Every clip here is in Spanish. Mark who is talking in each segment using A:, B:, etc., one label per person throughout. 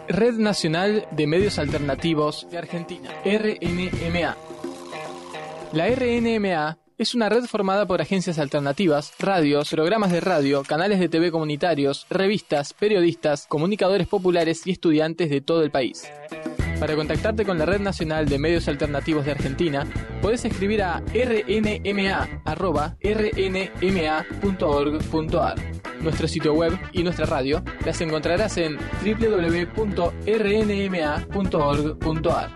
A: Red Nacional de Medios Alternativos de Argentina, RNMA. La RNMA es una red formada por agencias alternativas, radios, programas de radio, canales de TV comunitarios, revistas, periodistas, comunicadores populares y estudiantes de todo el país. Para contactarte con la Red Nacional de Medios Alternativos de Argentina, podés escribir a rnma@rnma.org.ar. Nuestro sitio web y nuestra radio las encontrarás en www.rnma.org.ar.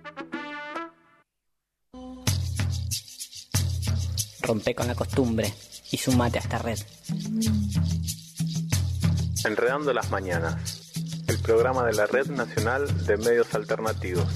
B: Rompe con la costumbre y sumate a esta red.
C: Enredando las mañanas, el programa de la Red Nacional de Medios Alternativos.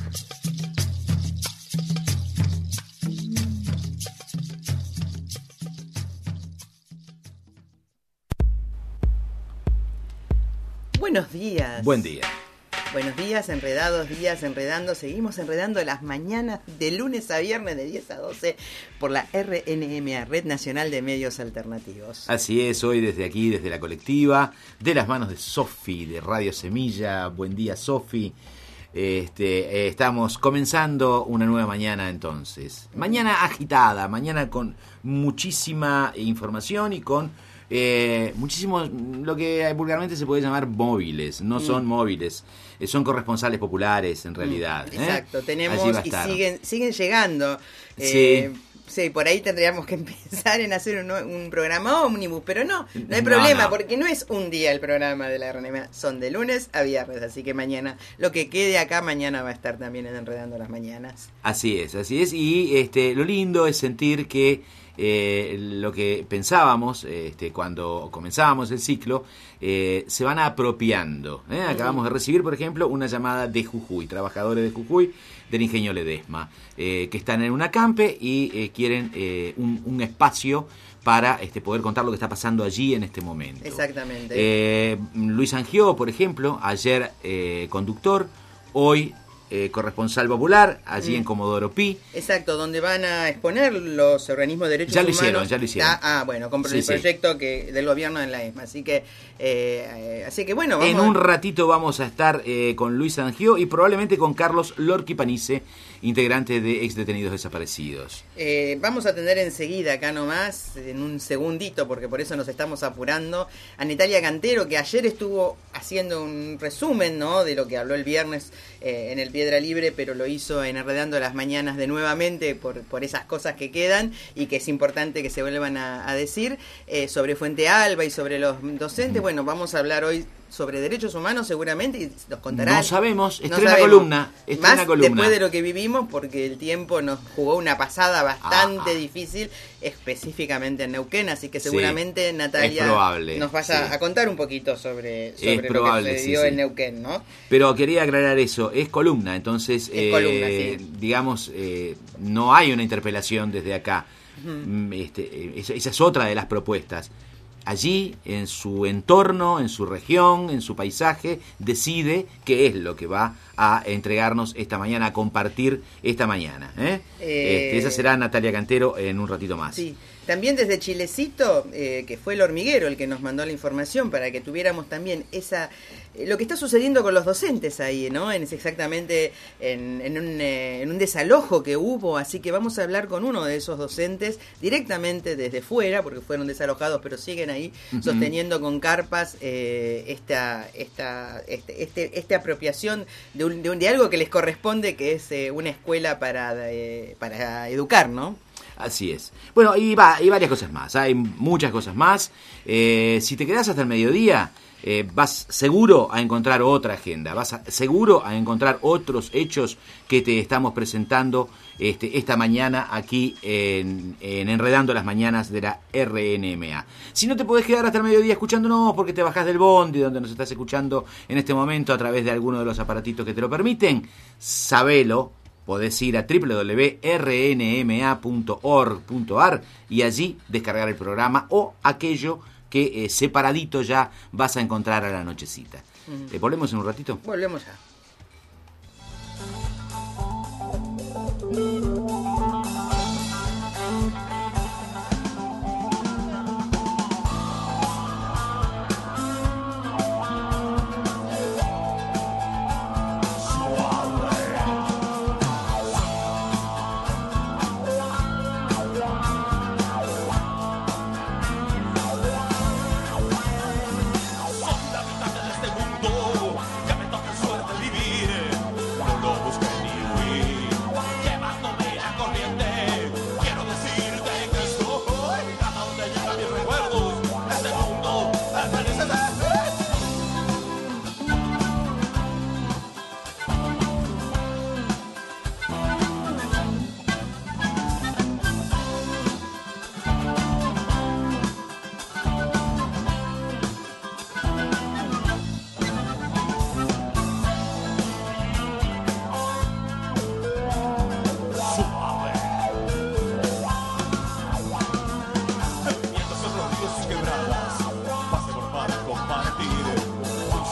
D: Buenos días.
E: Buen día.
D: Buenos días, enredados, días enredando. Seguimos enredando las mañanas de lunes a viernes de 10 a 12 por la RNMA, Red Nacional de Medios Alternativos.
E: Así es, hoy desde aquí, desde la colectiva, de las manos de Sofi, de Radio Semilla. Buen día, Sofi. Estamos comenzando una nueva mañana entonces. Mañana agitada, mañana con muchísima información y con muchísimos, lo que vulgarmente se puede llamar móviles. No son móviles, son corresponsales populares en realidad.
D: Exacto, tenemos y siguen llegando.
E: Sí.
D: Sí, por ahí tendríamos que empezar en hacer un programa ómnibus, pero no hay problema, porque no es un día el programa de la RNMA, son de lunes a viernes, así que mañana, lo que quede acá mañana va a estar también en Enredando las Mañanas.
E: Así es, y lo lindo es sentir que lo que pensábamos cuando comenzábamos el ciclo se van apropiando. Acabamos de recibir, por ejemplo, una llamada de Jujuy, trabajadores de Jujuy, del Ingenio Ledesma, que están en un acampe y quieren un espacio para poder contar lo que está pasando allí en este momento.
D: Exactamente.
E: Luis Angió, por ejemplo, ayer conductor, hoy corresponsal popular, allí en Comodoro Pi.
D: Exacto, donde van a exponer los organismos de derechos humanos.
E: Ya lo hicieron.
D: Bueno, con el proyecto del gobierno en la ESMA. Así que bueno, vamos.
E: En un ratito vamos a estar con Luis Angió y probablemente con Carlos Lorqui Panice, integrante de Ex Detenidos Desaparecidos.
D: Vamos a tener enseguida, acá nomás, en un segundito, porque por eso nos estamos apurando, a Natalia Cantero, que ayer estuvo haciendo un resumen, ¿no?, de lo que habló el viernes en el Piedra Libre, pero lo hizo en Enredando las Mañanas de nuevamente por esas cosas que quedan y que es importante que se vuelvan a decir, sobre Fuente Alba y sobre los docentes. Bueno, vamos a hablar hoy sobre derechos humanos seguramente y nos contarán.
E: No sabemos, estrena columna.
D: Después de lo que vivimos, porque el tiempo nos jugó una pasada bastante difícil, específicamente en Neuquén, así que seguramente Natalia nos vaya a contar un poquito sobre lo que sucedió en Neuquén, ¿no?
E: Pero quería aclarar eso, es columna, entonces digamos, no hay una interpelación desde acá. Esa es otra de las propuestas. Allí, en su entorno, en su región, en su paisaje, decide qué es lo que va a entregarnos esta mañana, a compartir esta mañana. Esa será Natalia Cantero en un ratito más.
D: Sí. También desde Chilecito, que fue el hormiguero el que nos mandó la información para que tuviéramos también lo que está sucediendo con los docentes ahí, ¿no? Es exactamente en un desalojo que hubo, así que vamos a hablar con uno de esos docentes directamente desde fuera, porque fueron desalojados, pero siguen ahí sosteniendo con carpas esta apropiación de algo que les corresponde, que es una escuela para educar, ¿no?
E: Así es. Bueno, y varias cosas más. Hay muchas cosas más. Si te quedás hasta el mediodía, vas seguro a encontrar otra agenda. Seguro a encontrar otros hechos que te estamos presentando esta mañana aquí en Enredando las Mañanas de la RNMA. Si no te podés quedar hasta el mediodía escuchándonos porque te bajás del bondi donde nos estás escuchando en este momento a través de alguno de los aparatitos que te lo permiten, sabelo. Podés ir a www.rnma.org.ar y allí descargar el programa o aquello que separadito ya vas a encontrar a la nochecita. ¿Volvemos en un ratito?
D: Volvemos ya.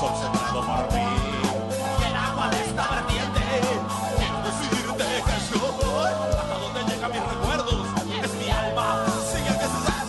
F: sol sembrado por mí. Y el agua de esta vertiente, quiero decirte que soy, hasta donde llegan mis recuerdos, es mi alma, sigue que se hace.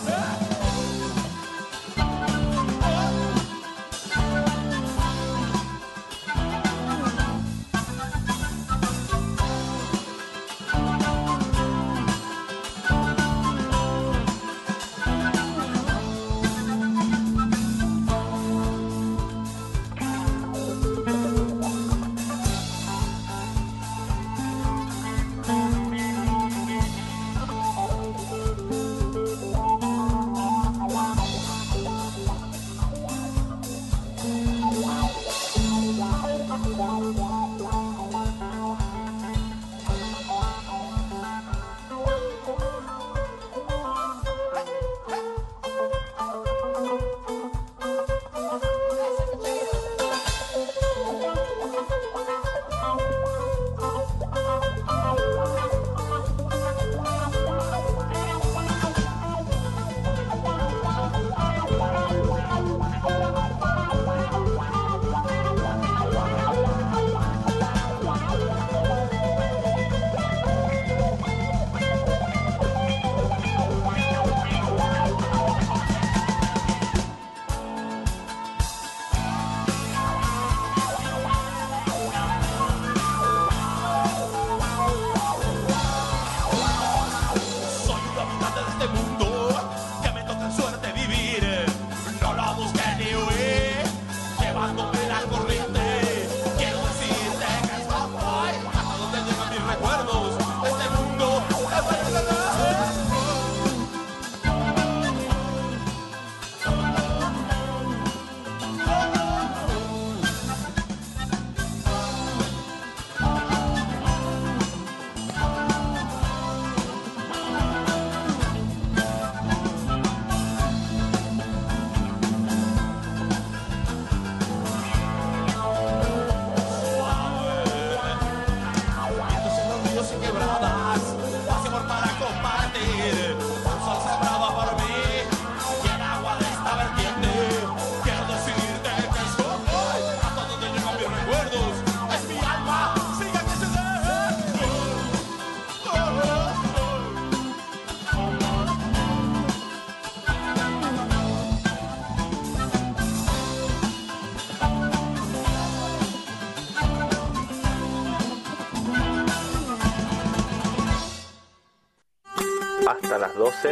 C: Hasta las 12,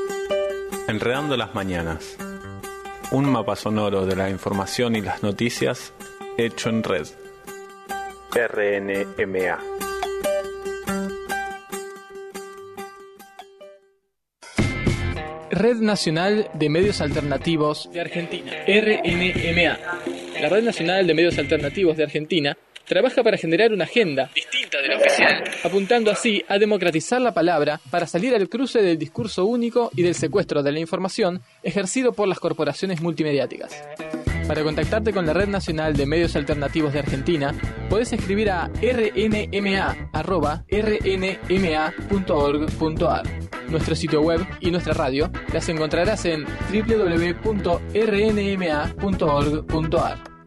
C: Enredando las Mañanas. Un mapa sonoro de la información y las noticias hecho en red. RNMA.
A: Red Nacional de Medios Alternativos de Argentina, RNMA. La Red Nacional de Medios Alternativos de Argentina trabaja para generar una agenda distinta de la oficial, apuntando así a democratizar la palabra para salir al cruce del discurso único y del secuestro de la información ejercido por las corporaciones multimediáticas. Para contactarte con la Red Nacional de Medios Alternativos de Argentina, podés escribir a rnma@rnma.org.ar. Nuestro sitio web y nuestra radio las encontrarás en www.rnma.org.ar.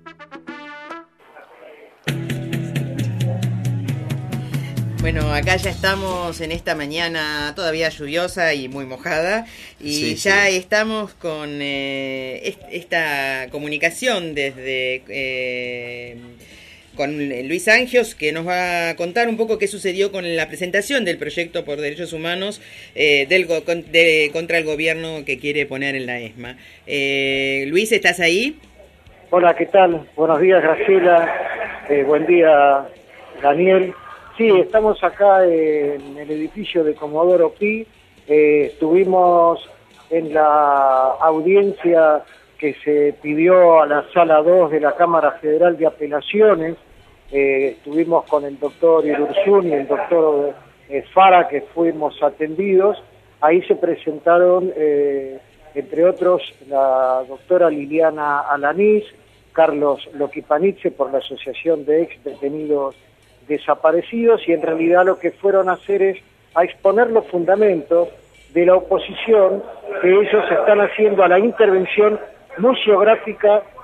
D: Bueno, acá ya estamos en esta mañana todavía lluviosa y muy mojada y
E: Sí,
D: ya
E: sí.
D: estamos con esta comunicación desde con Luis Angios, que nos va a contar un poco qué sucedió con la presentación del proyecto por derechos humanos contra el gobierno que quiere poner en la ESMA. Luis, ¿estás ahí?
G: Hola, ¿qué tal? Buenos días, Graciela. Buen día, Daniel. Sí, estamos acá en el edificio de Comodoro Pi. Estuvimos en la audiencia que se pidió a la Sala 2 de la Cámara Federal de Apelaciones. Estuvimos con el doctor Irurzún y el doctor Fara, que fuimos atendidos. Ahí se presentaron, entre otros, la doctora Liliana Alanís, Carlos Loquipanitze por la Asociación de Ex Detenidos Desaparecidos, y en realidad lo que fueron a hacer es a exponer los fundamentos de la oposición que ellos están haciendo a la intervención museográfica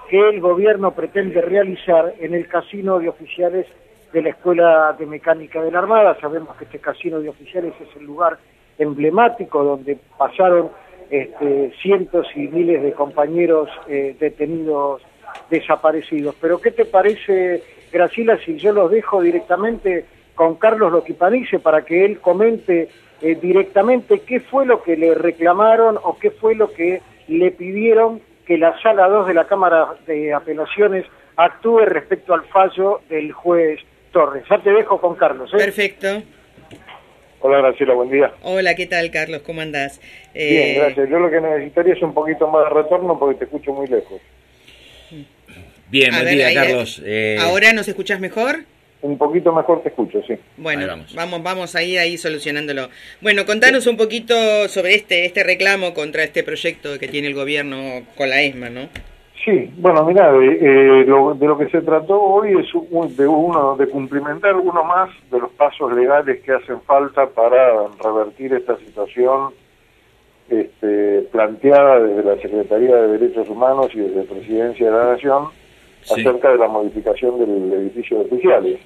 G: que el gobierno pretende realizar en el casino de oficiales de la Escuela de Mecánica de la Armada. Sabemos que este casino de oficiales es el lugar emblemático donde pasaron cientos y miles de compañeros detenidos, desaparecidos. Pero ¿qué te parece, Graciela, si yo los dejo directamente con Carlos Loquipanice para que él comente directamente qué fue lo que le reclamaron o qué fue lo que le pidieron que la Sala 2 de la Cámara de Apelaciones actúe respecto al fallo del juez Torres? Ya te dejo con Carlos.
D: Perfecto.
H: Hola Graciela, buen día.
D: Hola, ¿qué tal, Carlos? ¿Cómo andás?
H: Bien, gracias. Yo lo que necesitaría es un poquito más de retorno porque te escucho muy lejos.
E: Bien, buen día, Carlos.
D: ¿Ahora nos escuchás mejor?
H: Un poquito mejor te escucho, sí.
D: Bueno, vamos a ir ahí solucionándolo. Bueno, contanos un poquito sobre este reclamo contra este proyecto que tiene el gobierno con la ESMA, ¿no?
H: Sí, bueno, mirá, de lo que se trató hoy es de cumplimentar uno más de los pasos legales que hacen falta para revertir esta situación planteada desde la Secretaría de Derechos Humanos y desde la Presidencia de la Nación acerca de la modificación del edificio de oficiales.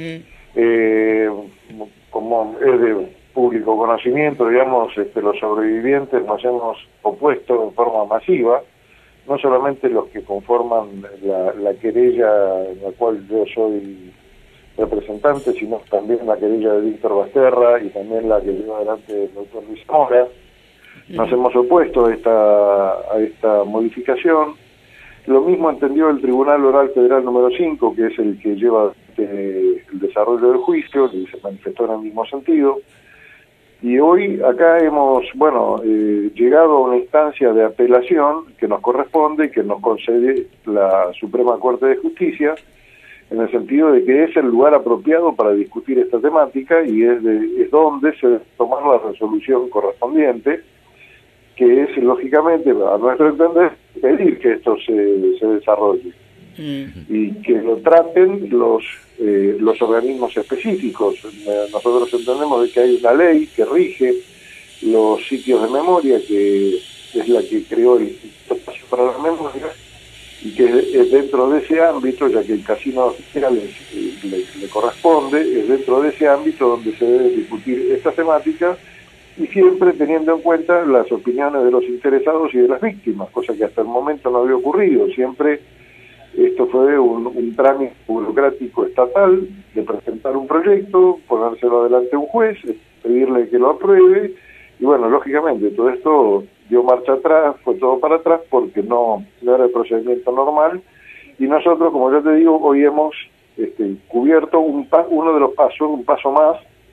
H: Como es de público conocimiento, digamos, los sobrevivientes nos hemos opuesto en forma masiva, no solamente los que conforman la querella en la cual yo soy representante, sino también la querella de Víctor Basterra y también la que lleva adelante el doctor Luis Mora. Nos hemos opuesto a esta modificación. Lo mismo entendió el Tribunal Oral Federal número 5, que es el que lleva el desarrollo del juicio, y se manifestó en el mismo sentido. Y hoy acá hemos, llegado a una instancia de apelación que nos corresponde y que nos concede la Suprema Corte de Justicia, en el sentido de que es el lugar apropiado para discutir esta temática y es donde se debe tomar la resolución correspondiente, que es, lógicamente, a nuestro entender, pedir que esto se desarrolle y que lo traten los organismos específicos. Nosotros entendemos de que hay una ley que rige los sitios de memoria, que es la que creó el Espacio para la Memoria, y que es dentro de ese ámbito, ya que el casino oficial le corresponde, es dentro de ese ámbito donde se debe discutir esta temática, y siempre teniendo en cuenta las opiniones de los interesados y de las víctimas, cosa que hasta el momento no había ocurrido. Siempre esto fue un trámite burocrático estatal de presentar un proyecto, ponérselo adelante a un juez, pedirle que lo apruebe, y bueno, lógicamente todo esto dio marcha atrás, fue todo para atrás porque no era el procedimiento normal, y nosotros, como yo te digo, hoy hemos cubierto uno de los pasos, un paso más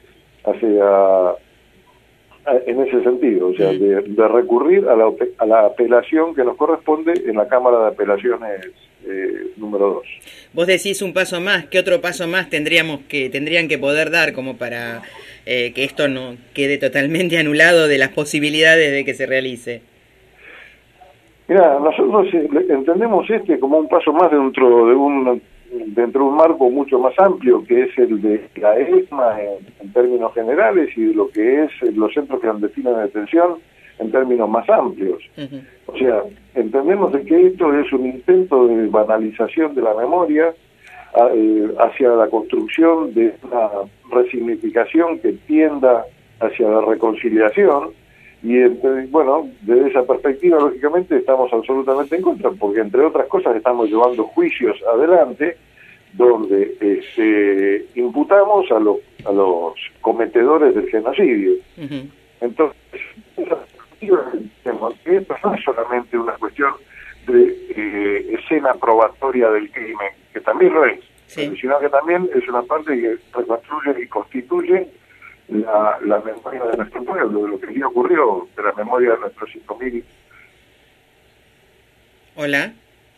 H: en ese sentido, o sea, de recurrir a la apelación que nos corresponde en la Cámara de Apelaciones número 2.
D: Vos decís un paso más, ¿qué otro paso más tendrían que poder dar como para que esto no quede totalmente anulado de las posibilidades de que se realice?
H: Mira, nosotros entendemos como un paso más dentro de un marco mucho más amplio, que es el de la ESMA en términos generales, y de lo que es los centros clandestinos de detención en términos más amplios. O sea, entendemos de que esto es un intento de banalización de la memoria hacia la construcción de una resignificación que tienda hacia la reconciliación, y desde esa perspectiva, lógicamente, estamos absolutamente en contra, porque entre otras cosas estamos llevando juicios adelante donde imputamos a los cometedores del genocidio. Entonces, que esto no es solamente una cuestión de escena probatoria del crimen, que también lo es, sino que también es una parte que reconstruye y constituye la memoria de nuestro pueblo, de lo que allí ocurrió, de la memoria de nuestros 5.000.
D: Hola.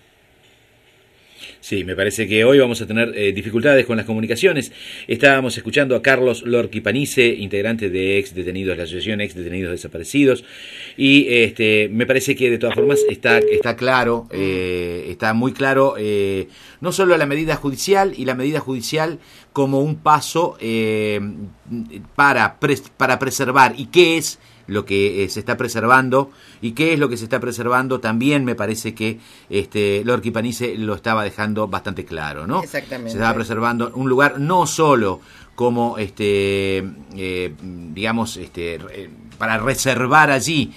E: Sí, me parece que hoy vamos a tener dificultades con las comunicaciones. Estábamos escuchando a Carlos Loquipanice, integrante de Ex Detenidos, la Asociación Ex Detenidos Desaparecidos, y me parece que de todas formas está claro, está muy claro, no solo la medida judicial y la medida judicial como un paso para preservar, y qué es lo que se está preservando. ¿Y qué es lo que se está preservando? También me parece que Lorqui Panice lo estaba dejando bastante claro, ¿no?
D: Exactamente.
E: Se estaba preservando un lugar no solo como digamos para reservar allí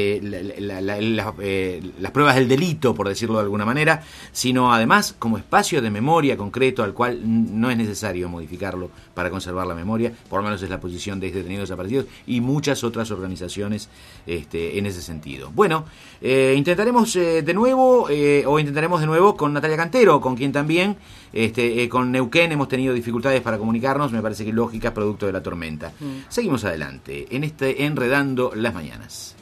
E: las pruebas del delito, por decirlo de alguna manera, sino además como espacio de memoria concreto al cual no es necesario modificarlo para conservar la memoria, por lo menos es la posición de detenidos desaparecidos y muchas otras organizaciones en ese sentido. Bueno, intentaremos de nuevo con Natalia Cantero, con quien también con Neuquén hemos tenido dificultades para comunicarnos, me parece que lógica, producto de la tormenta. Seguimos adelante en Enredando las Mañanas.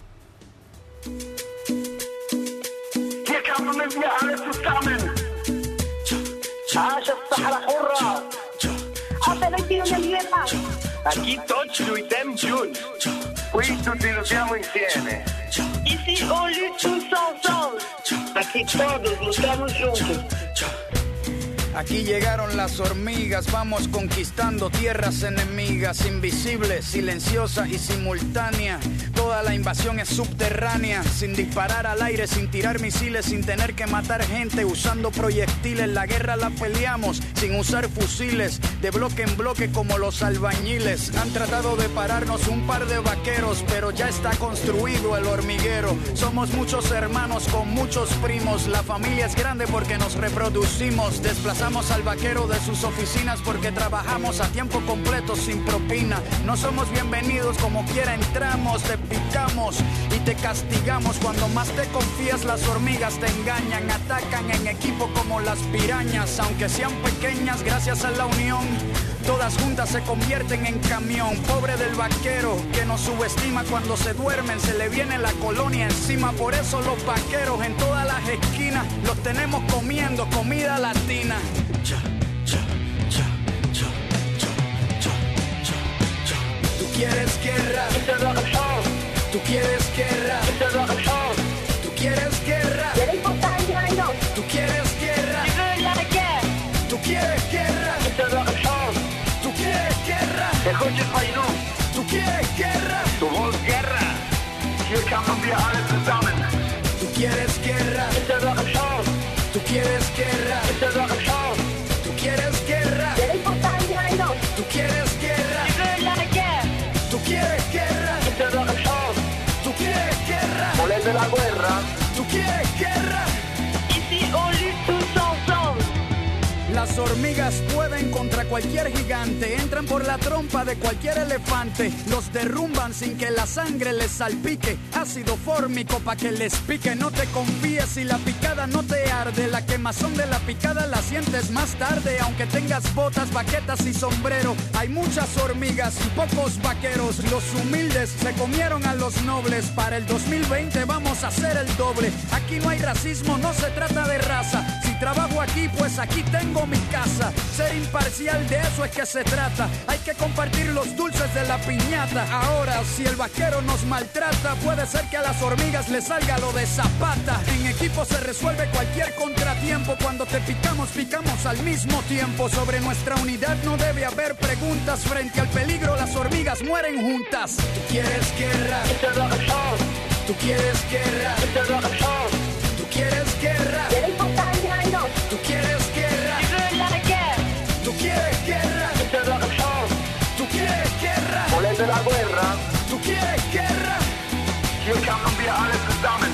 I: Aquí tots lluitem junts. Qui tutti lottiamo insieme. Ici on lutte tous ensemble. Aquí todos luchamos juntos.
J: Aquí llegaron las hormigas, vamos conquistando tierras enemigas, invisible, silenciosa y simultánea. Toda la invasión es subterránea, sin disparar al aire, sin tirar misiles, sin tener que matar gente, usando proyectiles. La guerra la peleamos sin usar fusiles, de bloque en bloque como los albañiles. Han tratado de pararnos un par de vaqueros, pero ya está construido el hormiguero. Somos muchos hermanos con muchos primos, la familia es grande porque nos reproducimos. Desplazamos al vaquero de sus oficinas porque trabajamos a tiempo completo sin propina. No somos bienvenidos, como quiera entramos, te picamos y te castigamos. Cuando más te confías las hormigas te engañan, atacan en equipo como las pirañas. Aunque sean pequeñas, gracias a la unión, todas juntas se convierten en camión. Pobre del vaquero que nos subestima, cuando se duermen se le viene la colonia encima. Por eso los vaqueros en todas las esquinas los tenemos comiendo comida latina. Tú quieres guerra, tú quieres guerra, tú quieres guerra, tú quieres guerra, tú quieres guerra, tú quieres guerra, tú quieres guerra,
I: Tu vols guerra. Hier kämpfen wir alle zusammen.
J: tú quieres guerra, tú quieres guerra, tú quieres guerra, tú quieres guerra, tú quieres guerra, tú quieres guerra,
I: Volem de la guerra.
J: tú quieres guerra.
I: Ici on lutte tous ensemble.
J: Las hormigas pueden contra cualquier gigante, entran por la trompa de cualquier elefante, los derrumban sin que la sangre les salpique, ácido fórmico pa' que les pique. No te confíes si la picada no te arde, la quemazón de la picada la sientes más tarde. Aunque tengas botas, baquetas y sombrero, hay muchas hormigas y pocos vaqueros. Los humildes se comieron a los nobles, para el 2020 vamos a hacer el doble. Aquí no hay racismo, no se trata de raza, si trabajo aquí pues aquí tengo mi casa. Ser imparcial, de eso es que se trata, hay que compartir los dulces de la piñata. Ahora si el vaquero nos maltrata, puede ser que a las hormigas les salga lo de Zapata. En equipo se resuelve cualquier contratiempo, cuando te picamos, picamos al mismo tiempo. Sobre nuestra unidad no debe haber preguntas, frente al peligro las hormigas mueren juntas. Tú quieres guerra, tú quieres guerra, tú quieres guerra, tú quieres guerra, tú quieres guerra, tú quieres guerra,
I: Volem de la guerra.
J: tú quieres guerra.
I: Hier kämpfen wir alle zusammen.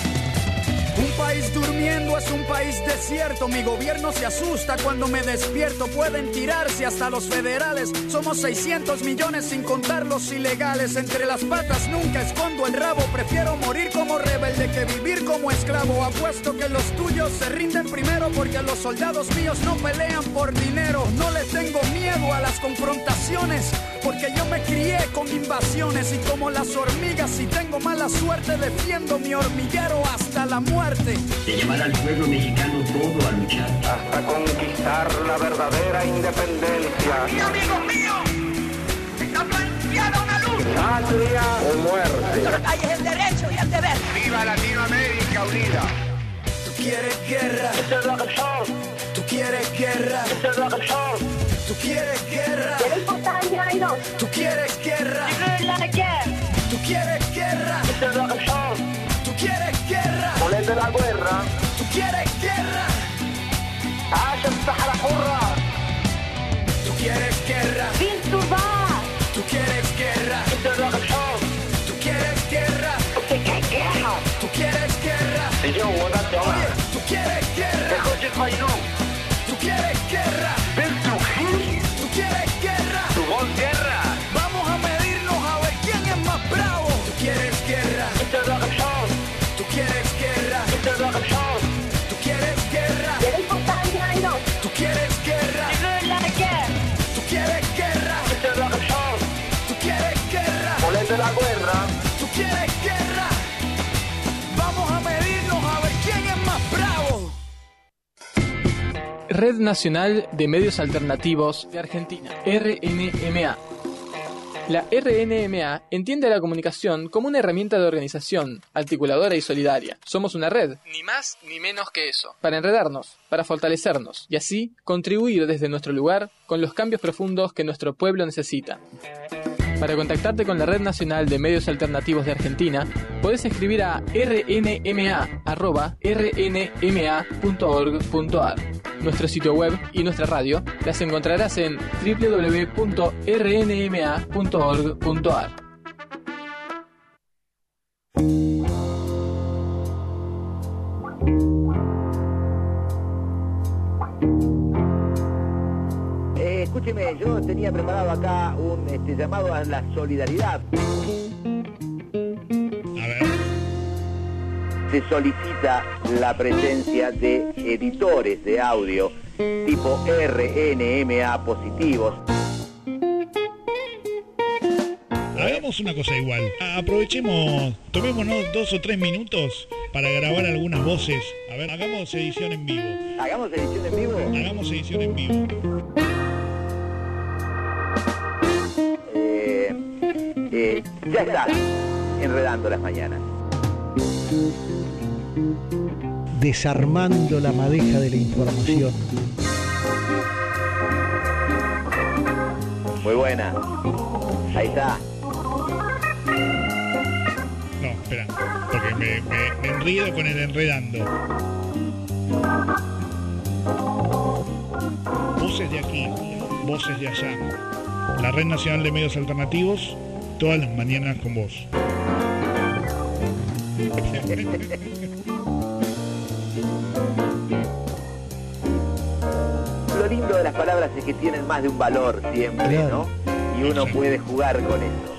J: Un país durmiendo es un país desierto. Mi gobierno se asusta cuando me despierto. Pueden tirarse hasta los federales. Somos 600 millones sin contar los ilegales. Entre las patas nunca escondo el rabo. Prefiero morir como rebelde que vivir como esclavo. Apuesto que los tuyos se rinden primero, porque los soldados míos no pelean por dinero. No le tengo miedo a las confrontaciones, porque yo me crié con invasiones. Y como las hormigas, si tengo mala suerte, defiendo mi hormiguero hasta la muerte.
K: De llamar al pueblo mexicano todo a luchar.
I: Hasta conquistar la verdadera independencia.
F: Y amigos míos, está planteada una lucha.
I: Patria o muerte.
F: Hay el derecho y el deber.
I: ¡Viva Latinoamérica unida!
J: Tú quieres guerra, tú quieres guerra, tú quieres guerra, tú quieres guerra, tú quieres guerra, tú quieres guerra.
I: Este es rock and roll.
J: Tú quieres guerra.
I: Volviendo la guerra.
J: Tú quieres guerra.
I: عاش الصحراء حرة.
J: Tú quieres guerra.
I: Sin turbar.
J: Tú quieres guerra.
I: Este es rock and roll.
J: Tú quieres guerra.
I: Usted qué guerra.
J: Tú quieres guerra.
I: Y yo, what up,
J: Oye, tú quieres guerra.
I: El coche Fainú.
J: Tú quieres guerra.
I: Ven Trujillo.
J: Tú quieres guerra.
I: Tu voz guerra.
J: Vamos a medirnos a ver quién es más bravo. Tú quieres guerra.
I: Este es rock and roll.
J: Tú quieres guerra.
I: Este es rock and roll.
J: Tú quieres guerra. Tú quieres guerra. Tú quieres guerra.
I: Este es rock and roll.
J: Tú quieres guerra.
I: Volviendo la guerra.
J: Tú quieres guerra. Vamos a medirnos a ver quién es más bravo.
A: Red Nacional de Medios Alternativos de Argentina, RNMA. La RNMA entiende la comunicación como una herramienta de organización, articuladora y solidaria. Somos una red, ni más ni menos que eso, para enredarnos, para fortalecernos y así contribuir desde nuestro lugar con los cambios profundos que nuestro pueblo necesita. Para contactarte con la Red Nacional de Medios Alternativos de Argentina, podés escribir a rnma@rnma.org.ar. Nuestro sitio web y nuestra radio las encontrarás en www.rnma.org.ar.
L: Escúcheme, yo tenía preparado acá un llamado a la solidaridad.
M: A ver.
L: Se solicita la presencia de editores de audio tipo RNMA positivos.
M: Hagamos una cosa igual. Aprovechemos, tomémonos 2 o 3 minutos para grabar algunas voces. A ver, hagamos edición en vivo.
L: ¿Hagamos edición en vivo?
M: Hagamos edición en vivo.
L: Ya está, enredando las mañanas.
N: Desarmando la madeja de la información.
L: Muy buena. Ahí está.
M: No, espera, porque me enredo con el enredando. Voces de aquí, voces de allá. La Red Nacional de Medios Alternativos, todas las mañanas con vos.
L: Lo lindo de las palabras es que tienen más de un valor siempre, ¿no? Y uno puede jugar con eso.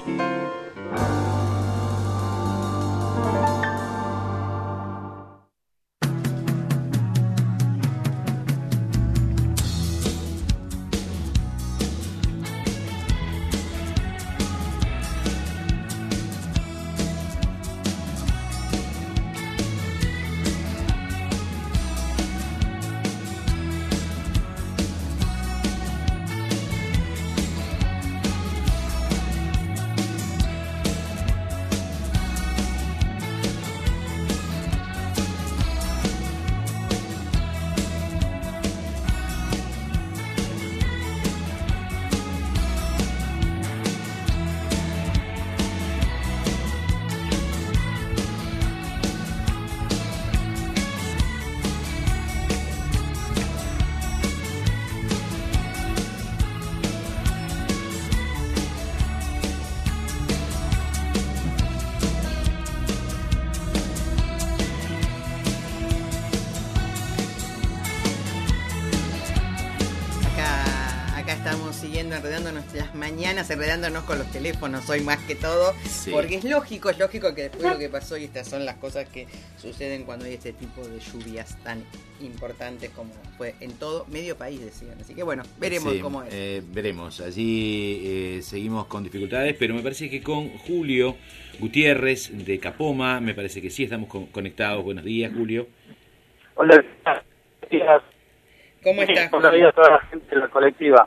D: Enredándonos las mañanas, enredándonos con los teléfonos hoy más que todo, sí. Porque es lógico que después de lo que pasó, y estas son las cosas que suceden cuando hay este tipo de lluvias tan importantes como fue en todo medio país, decían. Así que bueno, veremos cómo es.
E: Veremos, allí seguimos con dificultades, pero me parece que con Julio Gutiérrez de Capoma, me parece que sí estamos conectados. Buenos días, Julio.
G: Hola, buenos días.
D: ¿Cómo estás?
G: Buenos días a toda la gente de la colectiva.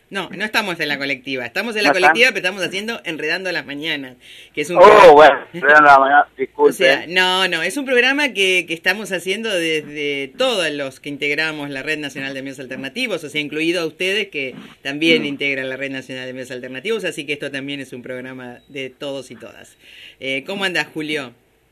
D: No estamos en la colectiva. Estamos en la
O: ¿No
D: colectiva,
O: están?
D: pero estamos haciendo Enredando las Mañanas, que es un
O: Bueno, Enredando las Mañanas, disculpe.
D: O sea, no, es un programa que estamos haciendo desde todos los que integramos la Red Nacional de Medios Alternativos, o sea, incluido a ustedes que también integran la Red Nacional de Medios Alternativos, así que esto también es un programa de todos y todas. ¿Cómo andás, Julio?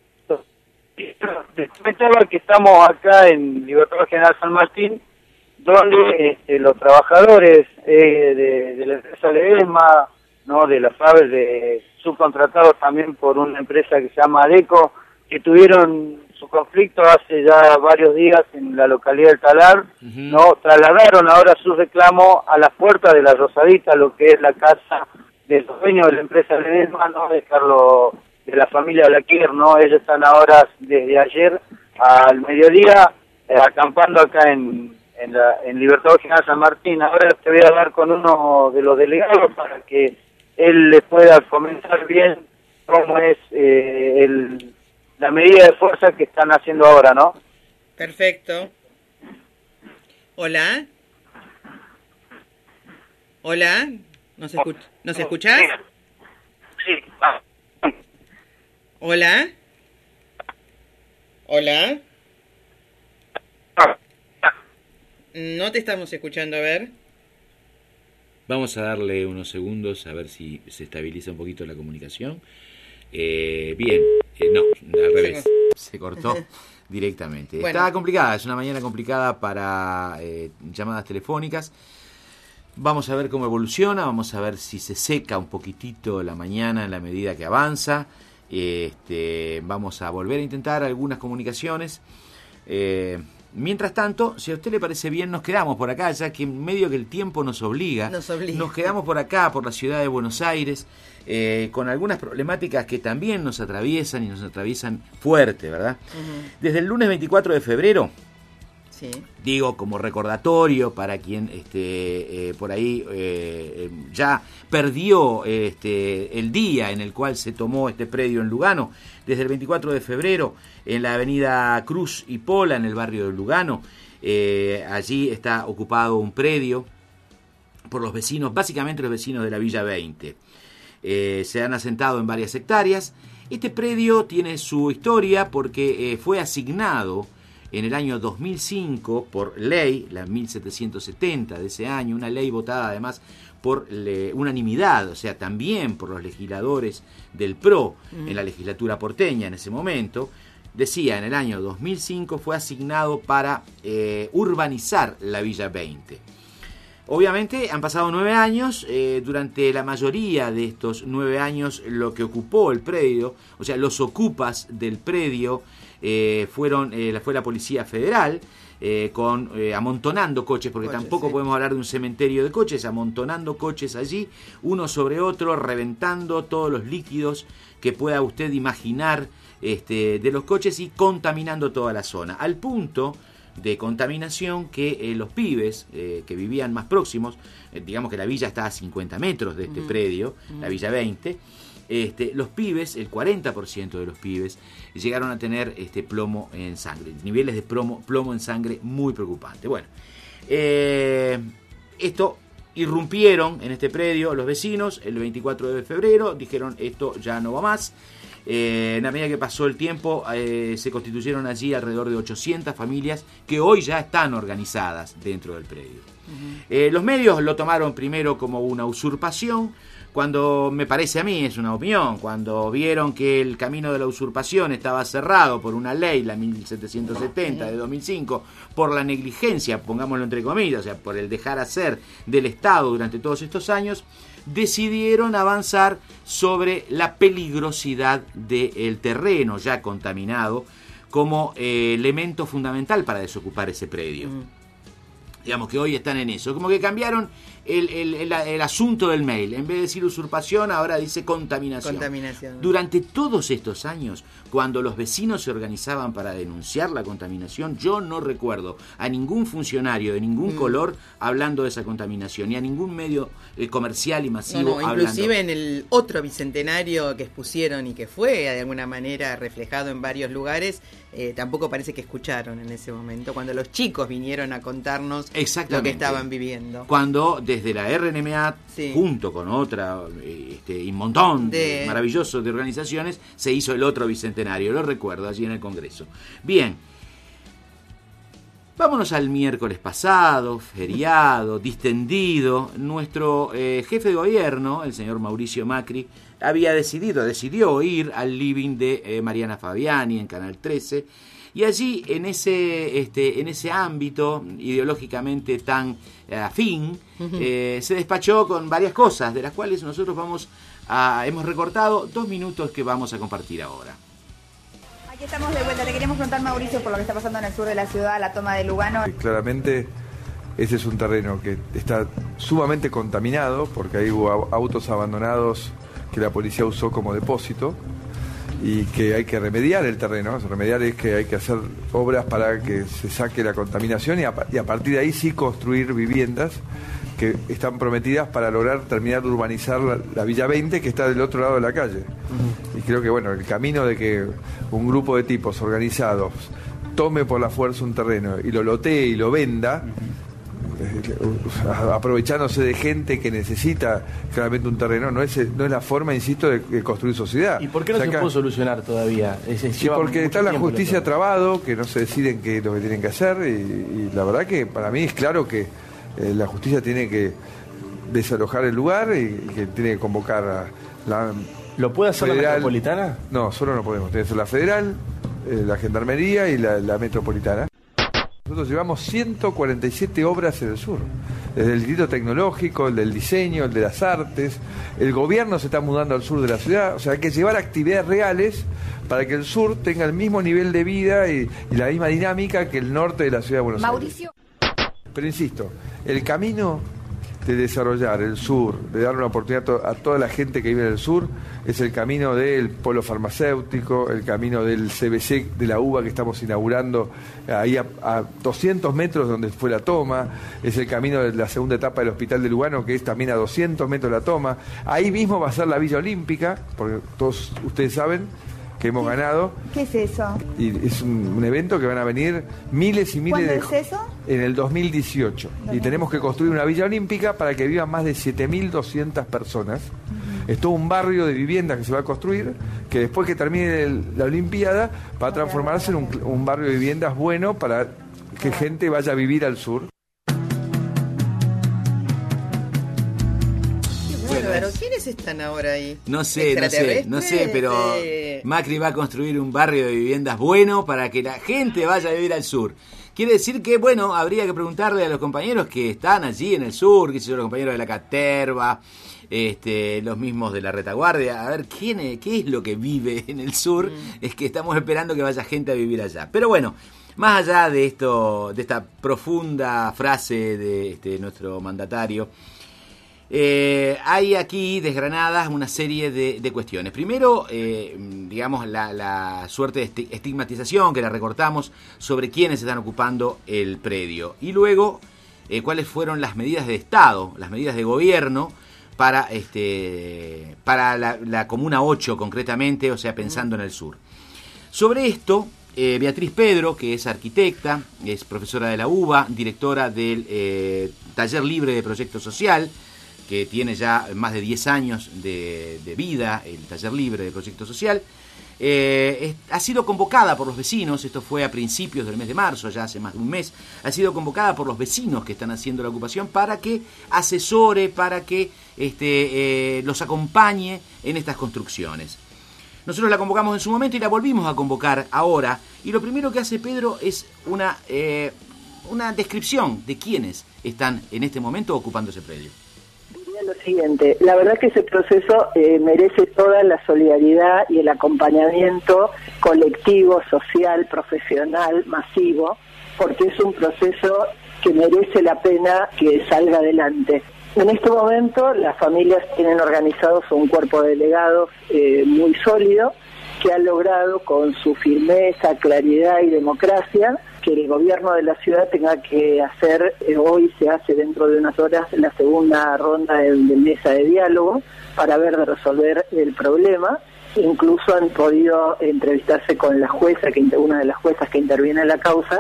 O: Te comentaba que estamos acá en Libertador General San Martín, donde los trabajadores de la empresa Ledesma, ¿no? De las fábricas, subcontratados también por una empresa que se llama Adeco, que tuvieron su conflicto hace ya varios días en la localidad del Talar, ¿no? Trasladaron ahora su reclamo a las puertas de la Rosadita, lo que es la casa del dueño de la empresa Ledesma, ¿no? De Carlos, de la familia Blaquier, ¿no? Ellos están ahora desde ayer al mediodía acampando acá en Libertador General San Martín. Ahora te voy a hablar con uno de los delegados para que él le pueda comentar bien cómo es la medida de fuerza que están haciendo ahora, ¿no?
D: Perfecto. Hola. Hola. ¿Nos escuchás?
O: Sí.
D: Hola. Hola. No te estamos escuchando, a ver.
E: Vamos a darle unos segundos a ver si se estabiliza un poquito la comunicación. Bien, no, al revés, se cortó directamente.
D: Bueno.
E: Está complicada, es una mañana complicada para llamadas telefónicas. Vamos a ver cómo evoluciona, vamos a ver si se seca un poquitito la mañana en la medida que avanza. Vamos a volver a intentar algunas comunicaciones. Mientras tanto, si a usted le parece bien, nos quedamos por acá, ya que en medio que el tiempo nos obliga. Nos quedamos por acá, por la ciudad de Buenos Aires, con algunas problemáticas que también nos atraviesan y nos atraviesan fuerte, ¿verdad? Uh-huh. Desde el lunes 24 de febrero, sí. Digo, como recordatorio para quien por ahí ya perdió el día en el cual se tomó este predio en Lugano, desde el 24 de febrero en la avenida Cruz y Pola, en el barrio de Lugano, allí está ocupado un predio por los vecinos, básicamente los vecinos de la Villa 20. Se han asentado en varias hectáreas. Este predio tiene su historia porque fue asignado en el año 2005 por ley, la 1770 de ese año, una ley votada además por unanimidad, o sea, también por los legisladores del PRO en la legislatura porteña en ese momento. Decía, en el año 2005 fue asignado para urbanizar la Villa 20. Obviamente han pasado 9 años, durante la mayoría de estos 9 años lo que ocupó el predio, o sea, los ocupas del predio fue la Policía Federal, amontonando coches, porque tampoco podemos hablar de un cementerio de coches, amontonando coches allí, uno sobre otro, reventando todos los líquidos que pueda usted imaginar de los coches y contaminando toda la zona, al punto de contaminación que los pibes que vivían más próximos, digamos que la villa está a 50 metros de este predio, la Villa 20, los pibes, el 40% de los pibes llegaron a tener plomo en sangre, niveles de plomo en sangre muy preocupante. Bueno, esto irrumpieron en este predio los vecinos el 24 de febrero, dijeron esto ya no va más. En la medida que pasó el tiempo, se constituyeron allí alrededor de 800 familias que hoy ya están organizadas dentro del predio. Uh-huh. Los medios lo tomaron primero como una usurpación, cuando me parece a mí, es una opinión, cuando vieron que el camino de la usurpación estaba cerrado por una ley, la 1770 de 2005, por la negligencia, pongámoslo entre comillas, o sea, por el dejar hacer del Estado durante todos estos años, decidieron avanzar sobre la peligrosidad del terreno ya contaminado como elemento fundamental para desocupar ese predio. Digamos que hoy están en eso, como que cambiaron el asunto del mail, en vez de decir usurpación ahora dice contaminación. Durante todos estos años, cuando los vecinos se organizaban para denunciar la contaminación, yo no recuerdo a ningún funcionario de ningún color hablando de esa contaminación, ni a ningún medio comercial y masivo hablando.
D: Inclusive en el otro bicentenario que expusieron y que fue de alguna manera reflejado en varios lugares, tampoco parece que escucharon en ese momento, cuando los chicos vinieron a contarnos lo que estaban viviendo.
E: Cuando desde la RNMA, junto con otra, y un montón maravilloso de organizaciones, se hizo el otro bicentenario, lo recuerdo, allí en el Congreso. Bien, vámonos al miércoles pasado, feriado, distendido. Nuestro jefe de gobierno, el señor Mauricio Macri, decidió ir al living de Mariana Fabiani en Canal 13, y allí en ese ámbito ideológicamente tan afín, se despachó con varias cosas, de las cuales nosotros hemos recortado 2 minutos que vamos a compartir ahora.
P: Aquí estamos de vuelta. Te queríamos preguntar, Mauricio, por lo que está pasando en el sur de la ciudad, la toma de Lugano.
Q: Claramente ese es un terreno que está sumamente contaminado, porque ahí hubo autos abandonados que la policía usó como depósito, y que hay que remediar el terreno. Remediar es que hay que hacer obras para que se saque la contaminación y a partir de ahí sí construir viviendas que están prometidas para lograr terminar de urbanizar la Villa 20, que está del otro lado de la calle. Y creo que el camino de que un grupo de tipos organizados tome por la fuerza un terreno y lo lotee y lo venda, aprovechándose de gente que necesita claramente un terreno, no es la forma, insisto, de construir sociedad.
R: ¿Y por qué no se pudo solucionar todavía?
Q: Porque está la justicia trabado, que no se deciden qué es lo que tienen que hacer, y la verdad que para mí es claro que la justicia tiene que desalojar el lugar y que tiene que convocar a la...
R: ¿Lo puede hacer
Q: federal,
R: la metropolitana?
Q: No, solo no podemos. Tiene que ser la federal, la gendarmería y la metropolitana. Nosotros llevamos 147 obras en el sur, desde el distrito tecnológico, el del diseño, el de las artes. El gobierno se está mudando al sur de la ciudad, o sea, hay que llevar actividades reales para que el sur tenga el mismo nivel de vida y la misma dinámica que el norte de la ciudad de Buenos Aires. Pero insisto, el camino de desarrollar el sur, de dar una oportunidad a toda la gente que vive en el sur, es el camino del polo farmacéutico, el camino del CBC de la UBA que estamos inaugurando ahí a 200 metros donde fue la toma, es el camino de la segunda etapa del Hospital de Lugano, que es también a 200 metros de la toma. Ahí mismo va a ser la Villa Olímpica, porque todos ustedes saben que hemos ganado.
P: ¿Qué es eso?
Q: Y es un evento que van a venir miles y miles de...
P: ¿Cuándo es eso?
Q: En el 2018. Y tenemos que construir una Villa Olímpica para que vivan más de 7.200 personas. Es todo un barrio de viviendas que se va a construir, que después que termine la Olimpiada va a transformarse en un barrio de viviendas bueno para que gente vaya a vivir al sur.
D: Pero ¿quiénes están ahora ahí?
E: No sé, pero Macri va a construir un barrio de viviendas bueno para que la gente vaya a vivir al sur. Quiere decir que, habría que preguntarle a los compañeros que están allí en el sur, que son los compañeros de la Caterva, los mismos de la retaguardia, a ver qué es lo que vive en el sur. Es que estamos esperando que vaya gente a vivir allá. Pero más allá de esto, de esta profunda frase de nuestro mandatario, hay aquí desgranadas una serie de cuestiones. Primero, la suerte de estigmatización que la recortamos sobre quienes están ocupando el predio. Y luego, cuáles fueron las medidas de Estado, las medidas de gobierno para la Comuna 8 concretamente, o sea, pensando en el sur. Sobre esto, Beatriz Pedro, que es arquitecta, es profesora de la UBA, directora del Taller Libre de Proyecto Social, que tiene ya más de 10 años de vida, el Taller Libre de Proyecto Social, ha sido convocada por los vecinos, esto fue a principios del mes de marzo, ya hace más de un mes, ha sido convocada por los vecinos que están haciendo la ocupación para que asesore, para que los acompañe en estas construcciones. Nosotros la convocamos en su momento y la volvimos a convocar ahora, y lo primero que hace Pedro es una descripción de quiénes están en este momento ocupando ese predio.
S: Lo siguiente, la verdad que ese proceso merece toda la solidaridad y el acompañamiento colectivo, social, profesional, masivo, porque es un proceso que merece la pena que salga adelante. En este momento las familias tienen organizados un cuerpo de delegados muy sólido, que ha logrado con su firmeza, claridad y democracia que el gobierno de la ciudad tenga que hacer, hoy se hace dentro de unas horas, la segunda ronda de mesa de diálogo para ver de resolver el problema. Incluso han podido entrevistarse con la jueza, una de las juezas que interviene en la causa,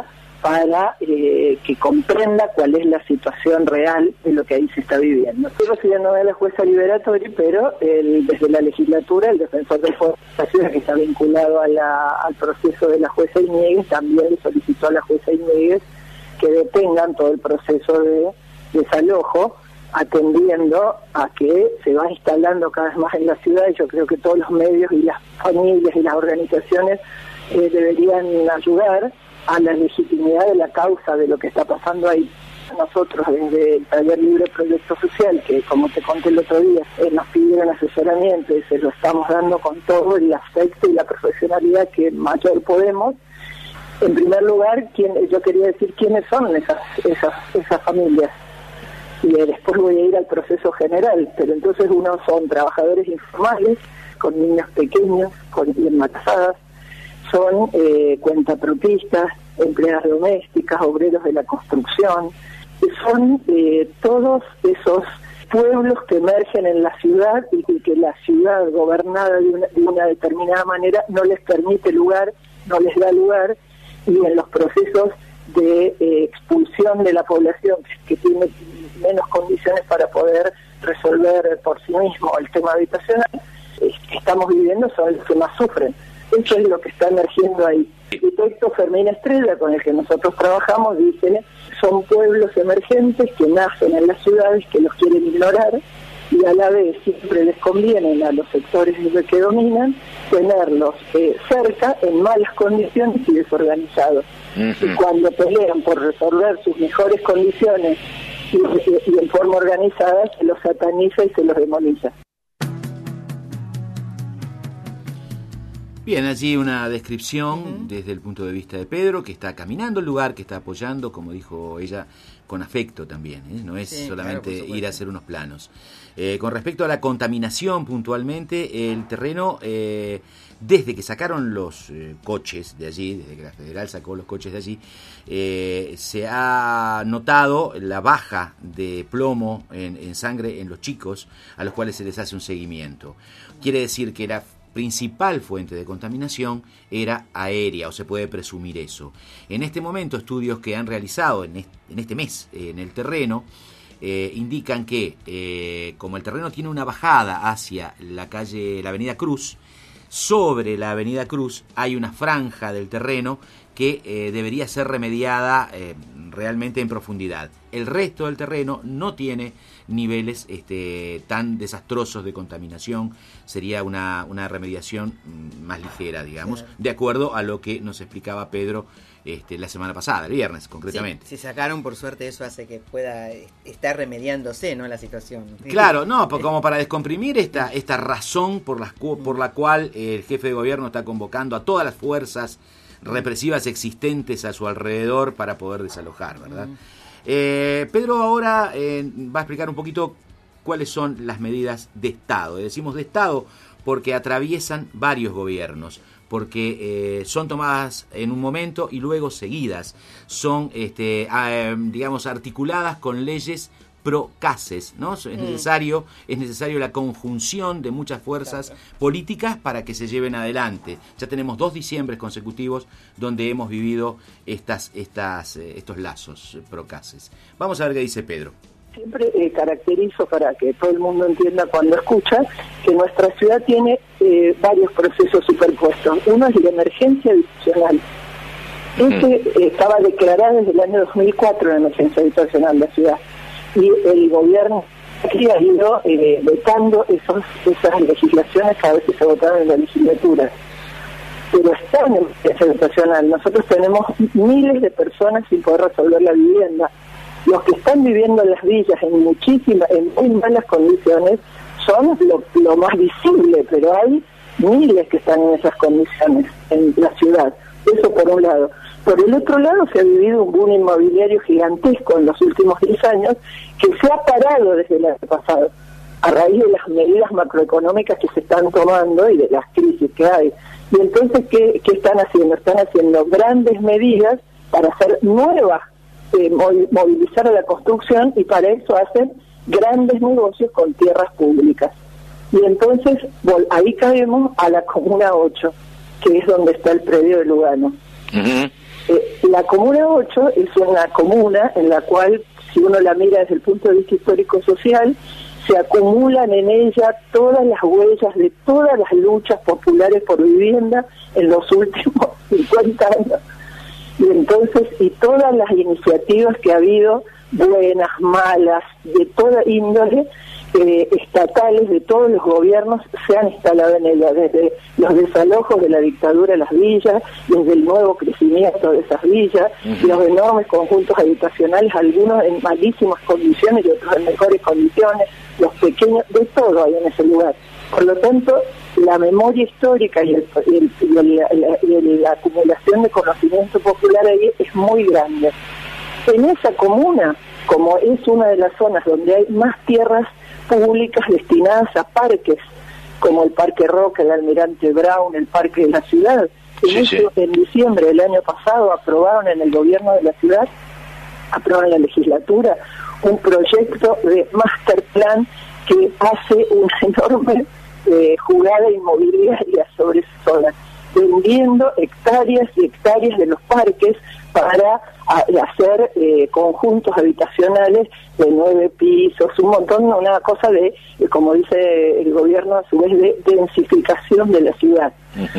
S: para que comprenda cuál es la situación real de lo que ahí se está viviendo. Nosotros ya no es la jueza Liberatori, pero desde la legislatura, el defensor del pueblo de la ciudad, que está vinculado al proceso de la jueza Iñiguez, también le solicitó a la jueza Iñiguez que detengan todo el proceso de desalojo, atendiendo a que se va instalando cada vez más en la ciudad, y yo creo que todos los medios y las familias y las organizaciones deberían ayudar a la legitimidad de la causa de lo que está pasando ahí. Nosotros desde el Taller Libre Proyecto Social, que como te conté el otro día, nos pidieron asesoramiento y se lo estamos dando con todo el afecto y la profesionalidad que mayor podemos. En primer lugar, yo quería decir quiénes son esas familias, y después voy a ir al proceso general, pero entonces uno son trabajadores informales, con niños pequeños, con embarazadas, son cuentapropistas, empleadas domésticas, obreros de la construcción, son todos esos pueblos que emergen en la ciudad y que la ciudad gobernada de una determinada manera no les permite lugar, no les da lugar, y en los procesos de expulsión de la población que tiene menos condiciones para poder resolver por sí mismo el tema habitacional que estamos viviendo son los que más sufren. Eso es lo que está emergiendo ahí. El arquitecto Fermín Estrella, con el que nosotros trabajamos, dice: son pueblos emergentes que nacen en las ciudades, que los quieren ignorar, y a la vez siempre les conviene a los sectores que dominan tenerlos cerca en malas condiciones y desorganizados. Y cuando pelean por resolver sus mejores condiciones y en forma organizada, se los sataniza y se los demoniza.
E: Bien, allí una descripción desde el punto de vista de Pedro, que está caminando el lugar, que está apoyando, como dijo ella, con afecto también, no es solamente claro, ir a hacer unos planos. Con respecto a la contaminación puntualmente, el terreno, desde que sacaron los coches de allí, desde que la Federal sacó los coches de allí, se ha notado la baja de plomo en sangre en los chicos, a los cuales se les hace un seguimiento. Quiere decir que la principal fuente de contaminación era aérea, o se puede presumir eso. En este momento, estudios que han realizado en este mes en el terreno indican que como el terreno tiene una bajada hacia la avenida Cruz, sobre la avenida Cruz hay una franja del terreno que debería ser remediada realmente en profundidad. El resto del terreno no tiene niveles tan desastrosos de contaminación, sería una remediación más ligera, digamos, de acuerdo a lo que nos explicaba Pedro la semana pasada, el viernes concretamente.
D: Si sacaron, por suerte, eso hace que pueda estar remediándose, ¿no?, la situación.
E: Claro, no, como para descomprimir esta razón por la cual el jefe de gobierno está convocando a todas las fuerzas represivas existentes a su alrededor para poder desalojar, ¿verdad? Pedro ahora va a explicar un poquito cuáles son las medidas de Estado. Decimos de Estado porque atraviesan varios gobiernos, porque son tomadas en un momento y luego seguidas. Son, digamos, articuladas con leyes pro-cases, ¿no? Es necesario la conjunción de muchas fuerzas políticas para que se lleven adelante. Ya tenemos 2 diciembres consecutivos donde hemos vivido estos lazos pro-cases. Vamos a ver qué dice Pedro.
S: Siempre caracterizo, para que todo el mundo entienda cuando escucha, que nuestra ciudad tiene varios procesos superpuestos. Uno es la emergencia habitacional. Estaba declarada desde el año 2004 la emergencia habitacional de la ciudad. Y el gobierno aquí ha ido vetando esas legislaciones que a veces se votaron en la legislatura. Pero está en emergencia habitacional. Nosotros tenemos miles de personas sin poder resolver la vivienda. Los que están viviendo en las villas en muy malas condiciones son lo más visible, pero hay miles que están en esas condiciones en la ciudad. Eso por un lado. Por el otro lado, se ha vivido un boom inmobiliario gigantesco en los últimos 10 años que se ha parado desde el año pasado a raíz de las medidas macroeconómicas que se están tomando y de las crisis que hay. Y entonces, ¿qué están haciendo? Están haciendo grandes medidas para hacer nuevas, movilizar a la construcción, y para eso hacen grandes negocios con tierras públicas. Y entonces ahí caemos a la Comuna 8, que es donde está el predio de Lugano. La Comuna 8 es una comuna en la cual, si uno la mira desde el punto de vista histórico-social, se acumulan en ella todas las huellas de todas las luchas populares por vivienda en los últimos 50 años. Y entonces, y todas las iniciativas que ha habido, buenas, malas, de toda índole, estatales, de todos los gobiernos, se han instalado en ella, desde los desalojos de la dictadura de las villas, desde el nuevo crecimiento de esas villas, los enormes conjuntos habitacionales, algunos en malísimas condiciones y otros en mejores condiciones, los pequeños, de todo hay en ese lugar. Por lo tanto, la memoria histórica y la acumulación de conocimiento popular ahí es muy grande. En esa comuna, como es una de las zonas donde hay más tierras públicas destinadas a parques, como el Parque Roca, el Almirante Brown, el Parque de la Ciudad, en diciembre del año pasado aprobaron en el gobierno de la ciudad, aprobaron en la legislatura, un proyecto de master plan que hace una enorme jugada inmobiliaria sobre esa zona, vendiendo hectáreas y hectáreas de los parques para hacer conjuntos habitacionales de 9 pisos, un montón, una cosa de, como dice el gobierno, a su vez, de densificación de la ciudad.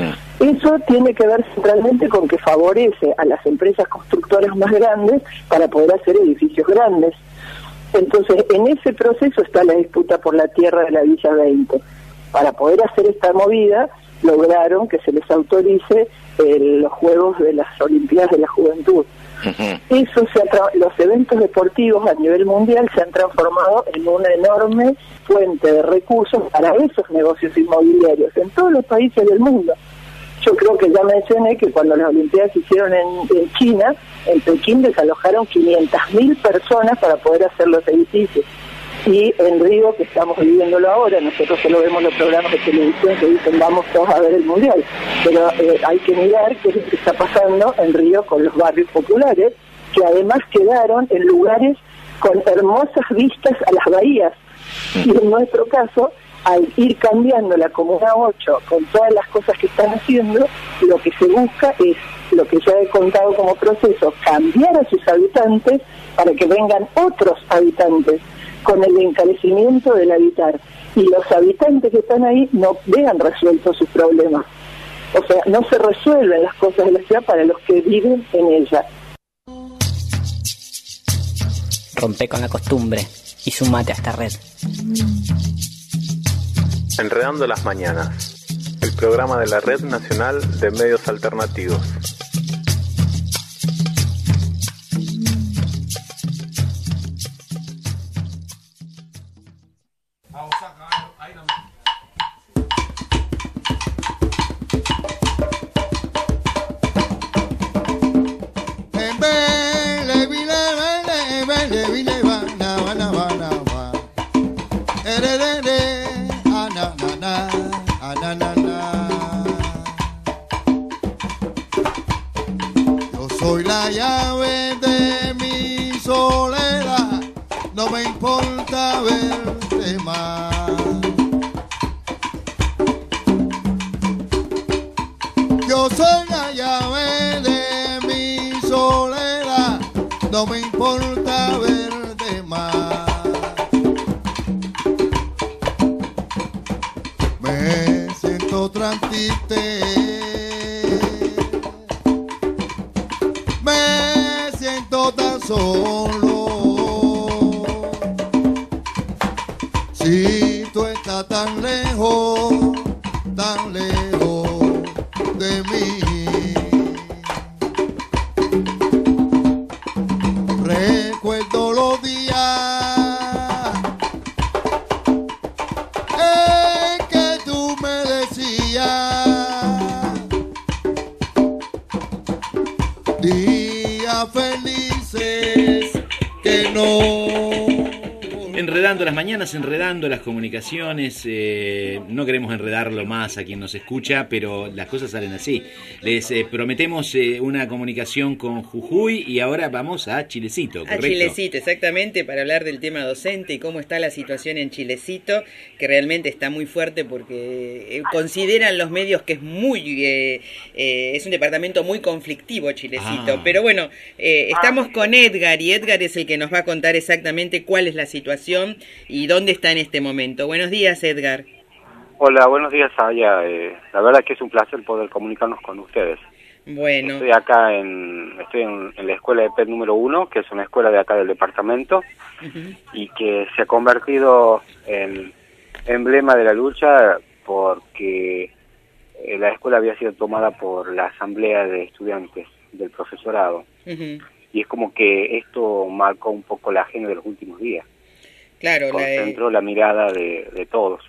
S: Eso tiene que ver centralmente con que favorece a las empresas constructoras más grandes para poder hacer edificios grandes. Entonces, en ese proceso está la disputa por la tierra de la Villa 20. Para poder hacer esta movida, lograron que se les autorice los Juegos de las Olimpiadas de la Juventud. Eso los eventos deportivos a nivel mundial se han transformado en una enorme fuente de recursos para esos negocios inmobiliarios en todos los países del mundo. Yo creo que ya mencioné que cuando las Olimpiadas se hicieron en China, en Pekín desalojaron 500.000 personas para poder hacer los edificios. Y en Río, que estamos viviéndolo ahora, nosotros solo vemos los programas de televisión que dicen vamos todos a ver el Mundial, pero hay que mirar qué es lo que está pasando en Río con los barrios populares, que además quedaron en lugares con hermosas vistas a las bahías. Y en nuestro caso, al ir cambiando la Comuna 8 con todas las cosas que están haciendo, lo que se busca es, lo que ya he contado como proceso, cambiar a sus habitantes para que vengan otros habitantes, con el encarecimiento del habitar, y los habitantes que están ahí no vean resueltos sus problemas. O sea, no se resuelven las cosas de la ciudad para los que viven en ella.
B: Rompe con la costumbre y sumate a esta red.
C: Enredando las mañanas, el programa de la Red Nacional de Medios Alternativos.
F: Yo soy la llave de mi soledad, no me importa verte más. Yo soy la llave de mi soledad, no me importa verte más. Me siento triste, me siento tan solo. Si tú estás tan lejos de mí. Recuerdo los días en que tú me decías días felices que no.
E: enredando las mañanas, enredando las comunicaciones. No queremos enredarlo más a quien nos escucha, pero las cosas salen así. Les prometemos una comunicación con Jujuy y ahora vamos a Chilecito, ¿correcto?
D: A Chilecito, exactamente, para hablar del tema docente y cómo está la situación en Chilecito, que realmente está muy fuerte porque consideran los medios que es un departamento muy conflictivo Chilecito. Pero bueno, estamos con Edgar y Edgar es el que nos va a contar exactamente cuál es la situación y dónde está en este momento. Buenos días, Edgar.
T: Hola, buenos días, Aya. La verdad que es un placer poder comunicarnos con ustedes.
D: Bueno.
T: Estoy acá en la escuela de PET número 1, que es una escuela de acá del departamento, y que se ha convertido en emblema de la lucha porque la escuela había sido tomada por la asamblea de estudiantes del profesorado. Y es como que esto marcó un poco la agenda de los últimos días.
D: Claro,
T: concentró la mirada de todos.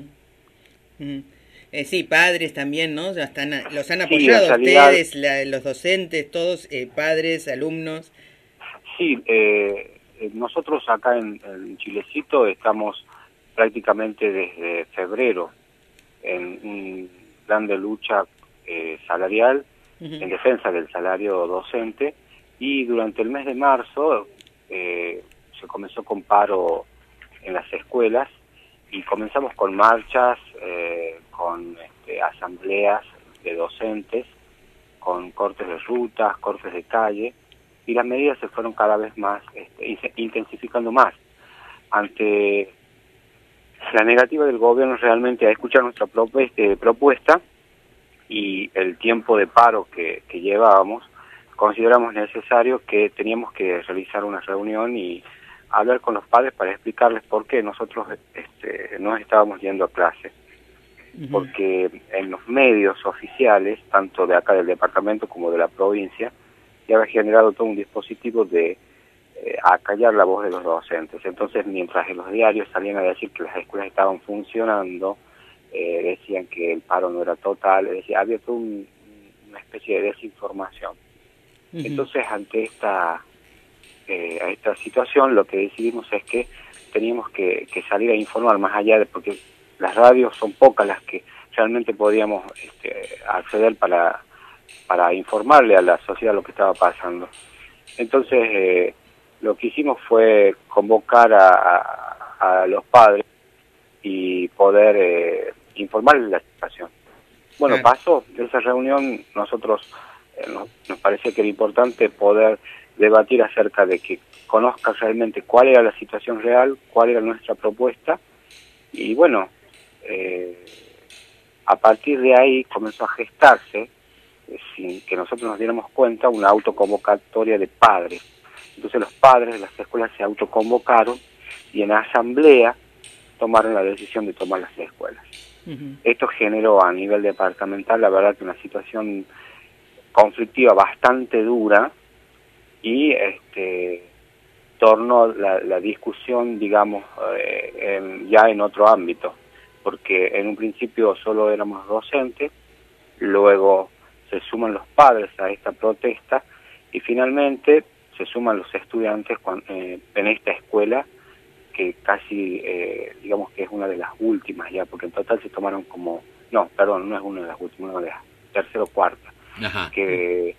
D: Sí, padres también, ¿no? Ya los han
T: Sí,
D: apoyado
T: en realidad,
D: ustedes, los docentes, todos, padres, alumnos.
T: Sí, nosotros acá en Chilecito estamos prácticamente desde febrero en un plan de lucha salarial en defensa del salario docente, y durante el mes de marzo se comenzó con paro en las escuelas y comenzamos con marchas, con asambleas de docentes, con cortes de rutas, cortes de calle, y las medidas se fueron cada vez más intensificando más ante la negativa del gobierno realmente a escuchar nuestra propuesta y el tiempo de paro que llevábamos. Consideramos necesario que teníamos que realizar una reunión y hablar con los padres para explicarles por qué nosotros no estábamos yendo a clase. Porque en los medios oficiales, tanto de acá del departamento como de la provincia, ya había generado todo un dispositivo de acallar la voz de los docentes. Entonces, mientras en los diarios salían a decir que las escuelas estaban funcionando, decían que el paro no era total, había toda una especie de desinformación. Entonces, ante esta situación, lo que decidimos es que teníamos que salir a informar más allá de, porque las radios son pocas las que realmente podíamos acceder para informarle a la sociedad lo que estaba pasando. Entonces, lo que hicimos fue convocar a los padres y poder informarles la situación. Bueno, pasó esa reunión, nosotros nos parecía que era importante poder debatir acerca de que conozcan realmente cuál era la situación real, cuál era nuestra propuesta, y bueno, a partir de ahí comenzó a gestarse, sin que nosotros nos diéramos cuenta, una autoconvocatoria de padres. Entonces los padres de las escuelas se autoconvocaron y en asamblea tomaron la decisión de tomar las escuelas. Esto generó a nivel departamental, la verdad, que una situación conflictiva bastante dura, y tornó la discusión, digamos, ya en otro ámbito, porque en un principio solo éramos docentes, luego se suman los padres a esta protesta y finalmente se suman los estudiantes en esta escuela, que casi, digamos que es una de las últimas ya, porque en total se tomaron no es una de las últimas, una de las tercera o cuarta, que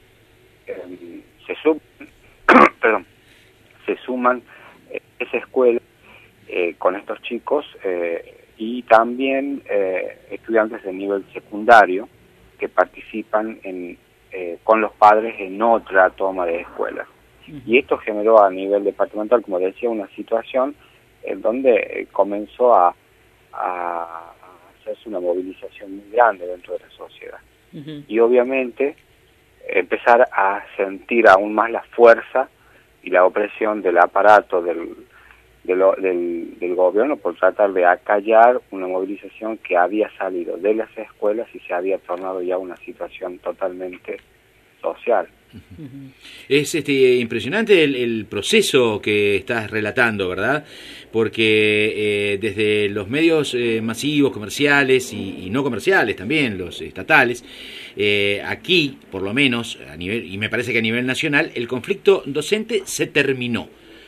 T: se suman esa escuela con estos chicos y también estudiantes de nivel secundario que participan con los padres en otra toma de escuelas. Y esto generó a nivel departamental, como decía, una situación en donde comenzó a hacerse una movilización muy grande dentro de la sociedad. Y obviamente empezar a sentir aún más la fuerza y la opresión del aparato del gobierno por tratar de acallar una movilización que había salido de las escuelas y se había tornado ya una situación totalmente social.
E: Es impresionante el proceso que estás relatando, ¿verdad? Porque desde los medios masivos, comerciales y no comerciales también, los estatales, aquí, por lo menos, a nivel, y me parece que a nivel nacional, el conflicto docente se terminó.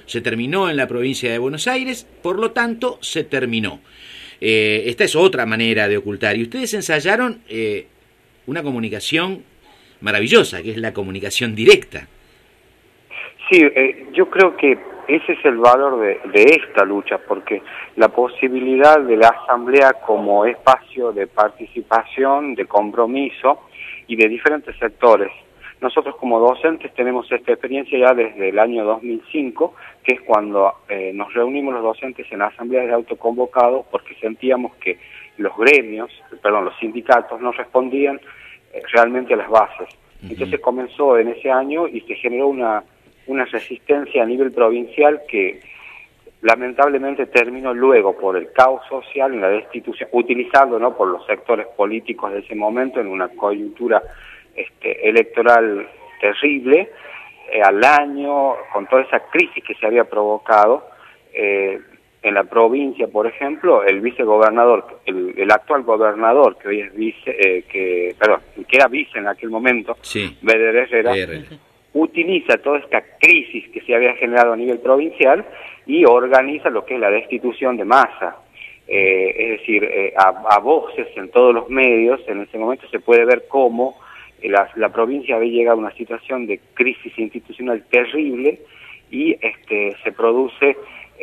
E: se terminó en la provincia de Buenos Aires, por lo tanto se terminó. Esta es otra manera de ocultar. Y ustedes ensayaron una comunicación maravillosa, que es la comunicación directa.
T: Sí, yo creo que ese es el valor de esta lucha, porque la posibilidad de la asamblea como espacio de participación, de compromiso y de diferentes sectores. Nosotros como docentes tenemos esta experiencia ya desde el año 2005, que es cuando nos reunimos los docentes en asambleas de autoconvocados porque sentíamos que los sindicatos no respondían realmente a las bases. Entonces comenzó en ese año y se generó una resistencia a nivel provincial que lamentablemente terminó luego por el caos social en la destitución, utilizando, ¿no?, por los sectores políticos de ese momento en una coyuntura electoral terrible, al año, con toda esa crisis que se había provocado en la provincia, por ejemplo, el vicegobernador, el actual gobernador, que hoy es que era vice en aquel momento,
E: sí,
T: Beder Herrera, utiliza toda esta crisis que se había generado a nivel provincial y organiza lo que es la destitución de Massa. Es decir, a voces en todos los medios, en ese momento se puede ver cómo la provincia había llegado a una situación de crisis institucional terrible y se produce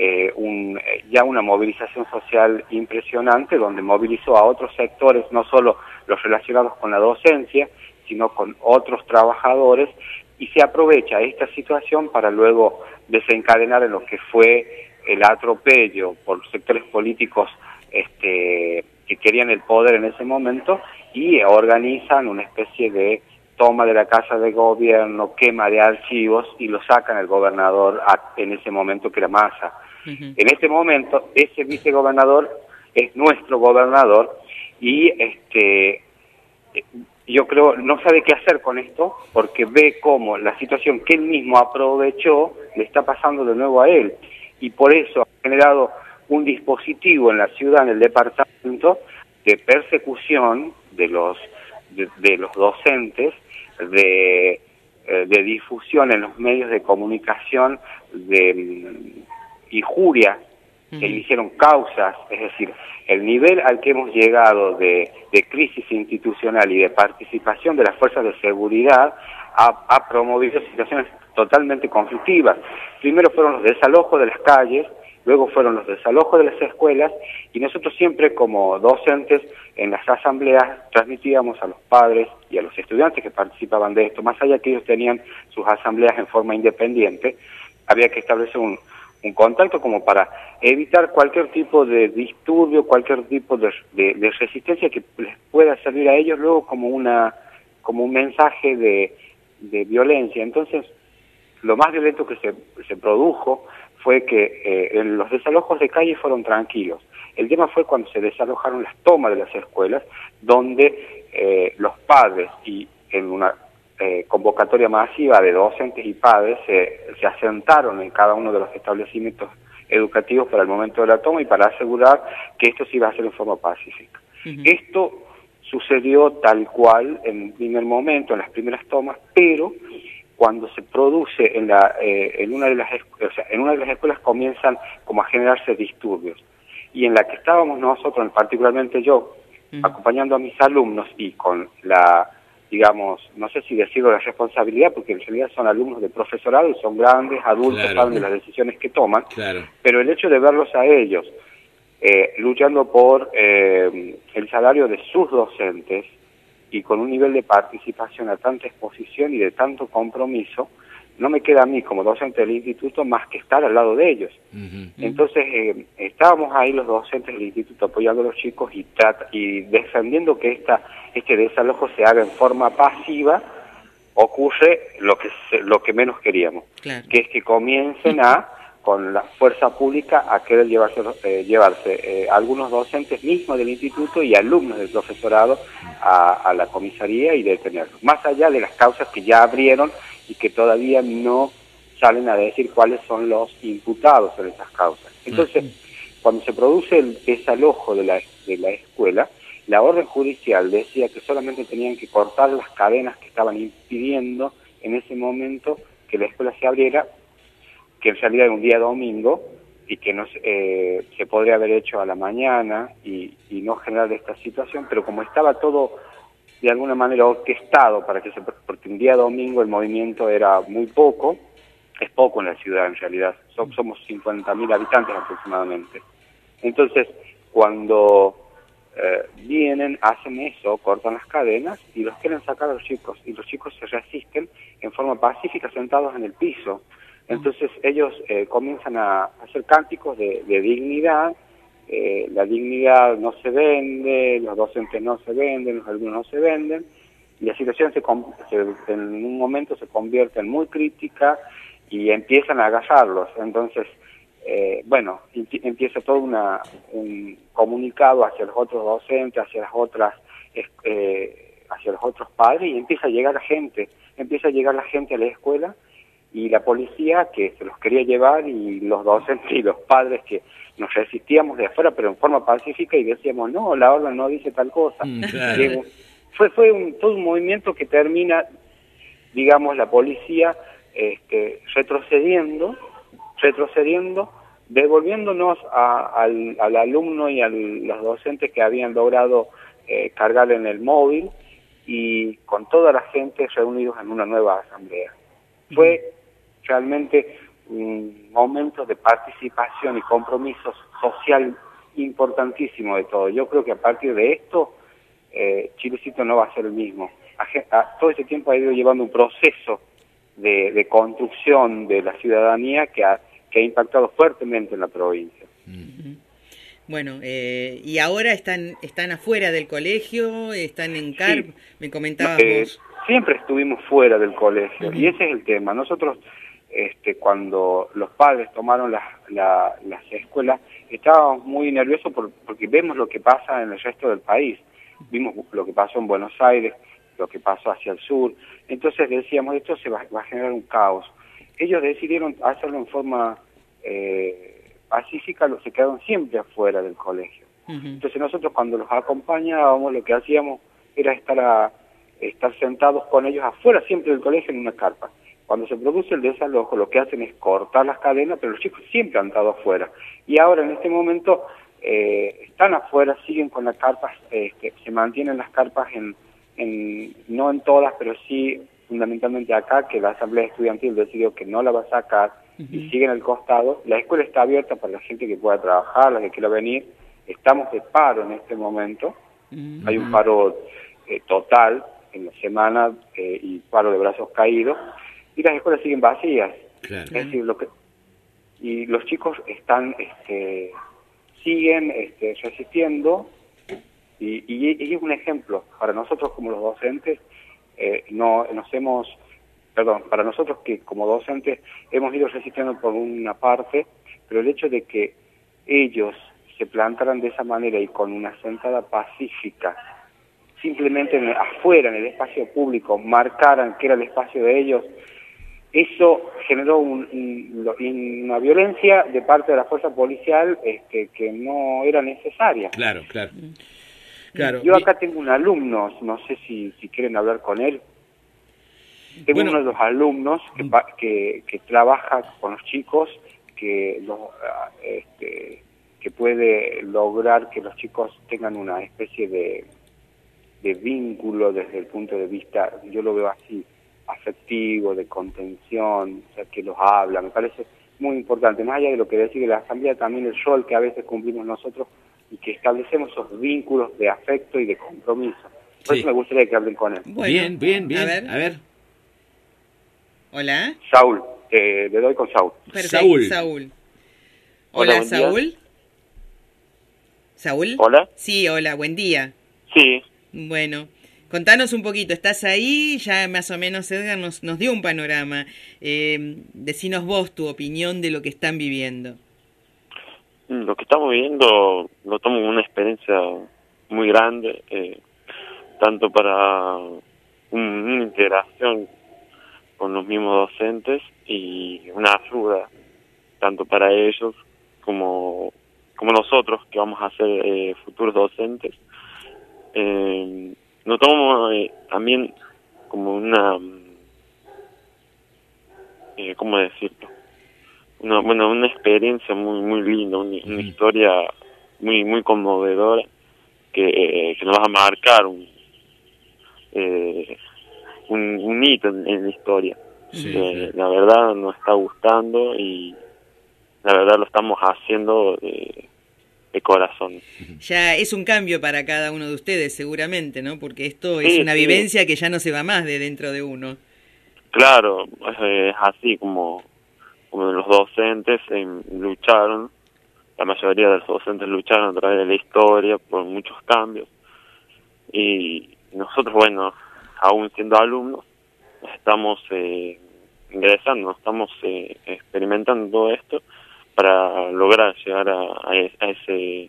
T: ya una movilización social impresionante, donde movilizó a otros sectores, no solo los relacionados con la docencia, sino con otros trabajadores, y se aprovecha esta situación para luego desencadenar en lo que fue el atropello por sectores políticos que querían el poder en ese momento, y organizan una especie de toma de la casa de gobierno, quema de archivos, y lo sacan el gobernador en ese momento, que era Massa. En este momento, ese vicegobernador es nuestro gobernador, y yo creo no sabe qué hacer con esto, porque ve cómo la situación que él mismo aprovechó le está pasando de nuevo a él, y por eso ha generado un dispositivo en la ciudad, en el departamento, de persecución de los docentes, de difusión en los medios de comunicación de injurias que le hicieron causas. Es decir, el nivel al que hemos llegado de crisis institucional y de participación de las fuerzas de seguridad ha promovido situaciones totalmente conflictivas. Primero fueron los desalojos de las calles, luego fueron los desalojos de las escuelas, y nosotros siempre como docentes en las asambleas transmitíamos a los padres y a los estudiantes que participaban de esto, más allá que ellos tenían sus asambleas en forma independiente, había que establecer un contacto como para evitar cualquier tipo de disturbio, cualquier tipo de resistencia que les pueda servir a ellos luego como un mensaje de violencia. Entonces, lo más violento que se produjo fue que los desalojos de calle fueron tranquilos. El tema fue cuando se desalojaron las tomas de las escuelas, donde los padres, y en una convocatoria masiva de docentes y padres, se asentaron en cada uno de los establecimientos educativos para el momento de la toma y para asegurar que esto se iba a hacer en forma pacífica. Esto sucedió tal cual en el primer momento, en las primeras tomas, pero cuando se produce en una de las escuelas comienzan como a generarse disturbios, y en la que estábamos nosotros, particularmente yo, acompañando a mis alumnos y con la, digamos, no sé si decirlo, la responsabilidad, porque en realidad son alumnos de profesorado y son grandes, adultos, claro, saben de las decisiones que toman, claro, pero el hecho de verlos a ellos luchando por el salario de sus docentes y con un nivel de participación a tanta exposición y de tanto compromiso, no me queda a mí como docente del instituto más que estar al lado de ellos. Entonces estábamos ahí los docentes del instituto apoyando a los chicos y defendiendo que este desalojo se haga en forma pasiva. Ocurre lo que menos queríamos, claro, que es que comiencen con la fuerza pública a querer llevarse algunos docentes mismos del instituto y alumnos del profesorado a la comisaría y detenerlos, más allá de las causas que ya abrieron y que todavía no salen a decir cuáles son los imputados en esas causas. Entonces, cuando se produce el desalojo de la escuela, la orden judicial decía que solamente tenían que cortar las cadenas que estaban impidiendo en ese momento que la escuela se abriera, que en realidad era un día domingo y que no se podría haber hecho a la mañana y no generar esta situación, pero como estaba todo de alguna manera orquestado para porque un día domingo el movimiento era muy poco, es poco en la ciudad en realidad, somos 50.000 habitantes aproximadamente. Entonces, cuando vienen, hacen eso, cortan las cadenas y los quieren sacar a los chicos, y los chicos se resisten en forma pacífica sentados en el piso. Entonces ellos comienzan a hacer cánticos de dignidad. La dignidad no se vende, los docentes no se venden, los alumnos no se venden, y la situación en un momento se convierte en muy crítica y empiezan a agarrarlos. Entonces, empieza todo un comunicado hacia los otros docentes, hacia los otros padres, y empieza a llegar la gente a la escuela, y la policía que se los quería llevar, y los docentes y los padres que nos resistíamos de afuera, pero en forma pacífica, y decíamos, no, la orden no dice tal cosa.
E: Claro.
T: Fue todo un movimiento que termina, digamos, la policía retrocediendo, devolviéndonos al alumno y a los docentes que habían logrado cargar en el móvil, y con toda la gente reunidos en una nueva asamblea. Fue realmente un momento de participación y compromiso social importantísimo de todo. Yo creo que a partir de esto, Chilecito no va a ser el mismo. Todo ese tiempo ha ido llevando un proceso de construcción de la ciudadanía que ha impactado fuertemente en la provincia.
D: Bueno, y ahora están afuera del colegio, están en CARP, sí. Me comentabas vos.
T: Siempre estuvimos fuera del colegio, y ese es el tema. Nosotros, cuando los padres tomaron las escuelas, estábamos muy nerviosos porque vemos lo que pasa en el resto del país. Vimos lo que pasó en Buenos Aires, lo que pasó hacia el sur. Entonces decíamos, esto va a generar un caos. Ellos decidieron hacerlo en forma pacífica, se quedaron siempre afuera del colegio. Entonces nosotros, cuando los acompañábamos, lo que hacíamos era estar sentados con ellos afuera siempre del colegio en una carpa. Cuando se produce el desalojo, lo que hacen es cortar las cadenas, pero los chicos siempre han estado afuera. Y ahora, en este momento, están afuera, siguen con las carpas, se mantienen las carpas no en todas, pero sí fundamentalmente acá, que la Asamblea Estudiantil decidió que no la va a sacar, y siguen al costado. La escuela está abierta para la gente que pueda trabajar, la que quiera venir. Estamos de paro en este momento. Hay un paro total en la semana, y paro de brazos caídos, y las escuelas siguen vacías. Claro. Es decir, y los chicos siguen resistiendo, y es un ejemplo para nosotros como los docentes. Para nosotros que como docentes hemos ido resistiendo por una parte, pero el hecho de que ellos se plantaran de esa manera y con una sentada pacífica, simplemente afuera, en el espacio público, marcaran que era el espacio de ellos, eso generó una violencia de parte de la fuerza policial que no era necesaria.
E: Claro.
T: Yo acá tengo un alumno, no sé si quieren hablar con él. Tengo uno de los alumnos que trabaja con los chicos, que puede lograr que los chicos tengan una especie de vínculo desde el punto de vista, yo lo veo así, afectivo, de contención, o sea, que los habla. Me parece muy importante, más allá de lo que decide la Asamblea, también el rol que a veces cumplimos nosotros, y que establecemos esos vínculos de afecto y de compromiso. Por eso me gustaría que hablen con él.
E: Bueno, bien. A ver.
D: Hola.
T: Saúl, le doy con Saúl.
D: Perfecto, Saúl. Hola, Saúl. ¿Saúl?
T: Hola.
D: Sí, hola, buen día.
T: Sí.
D: Bueno, contanos un poquito, ¿estás ahí? Ya más o menos Edgar nos dio un panorama. Decinos vos tu opinión de lo que están viviendo.
U: Lo que estamos viviendo lo tomo como una experiencia muy grande, tanto para una integración con los mismos docentes y una ayuda tanto para ellos como nosotros que vamos a ser futuros docentes. Lo tomo también como una ¿cómo decirlo? una experiencia muy linda, una historia muy conmovedora que nos va a marcar un hito en la historia. La verdad nos está gustando y la verdad lo estamos haciendo de corazón.
D: Ya es un cambio para cada uno de ustedes seguramente, ¿no? Porque esto es una vivencia que ya no se va más de dentro de uno.
U: Claro, es así como los docentes lucharon, la mayoría de los docentes lucharon a través de la historia por muchos cambios, y nosotros, bueno, aún siendo alumnos, estamos ingresando, estamos experimentando todo esto para lograr llegar a ese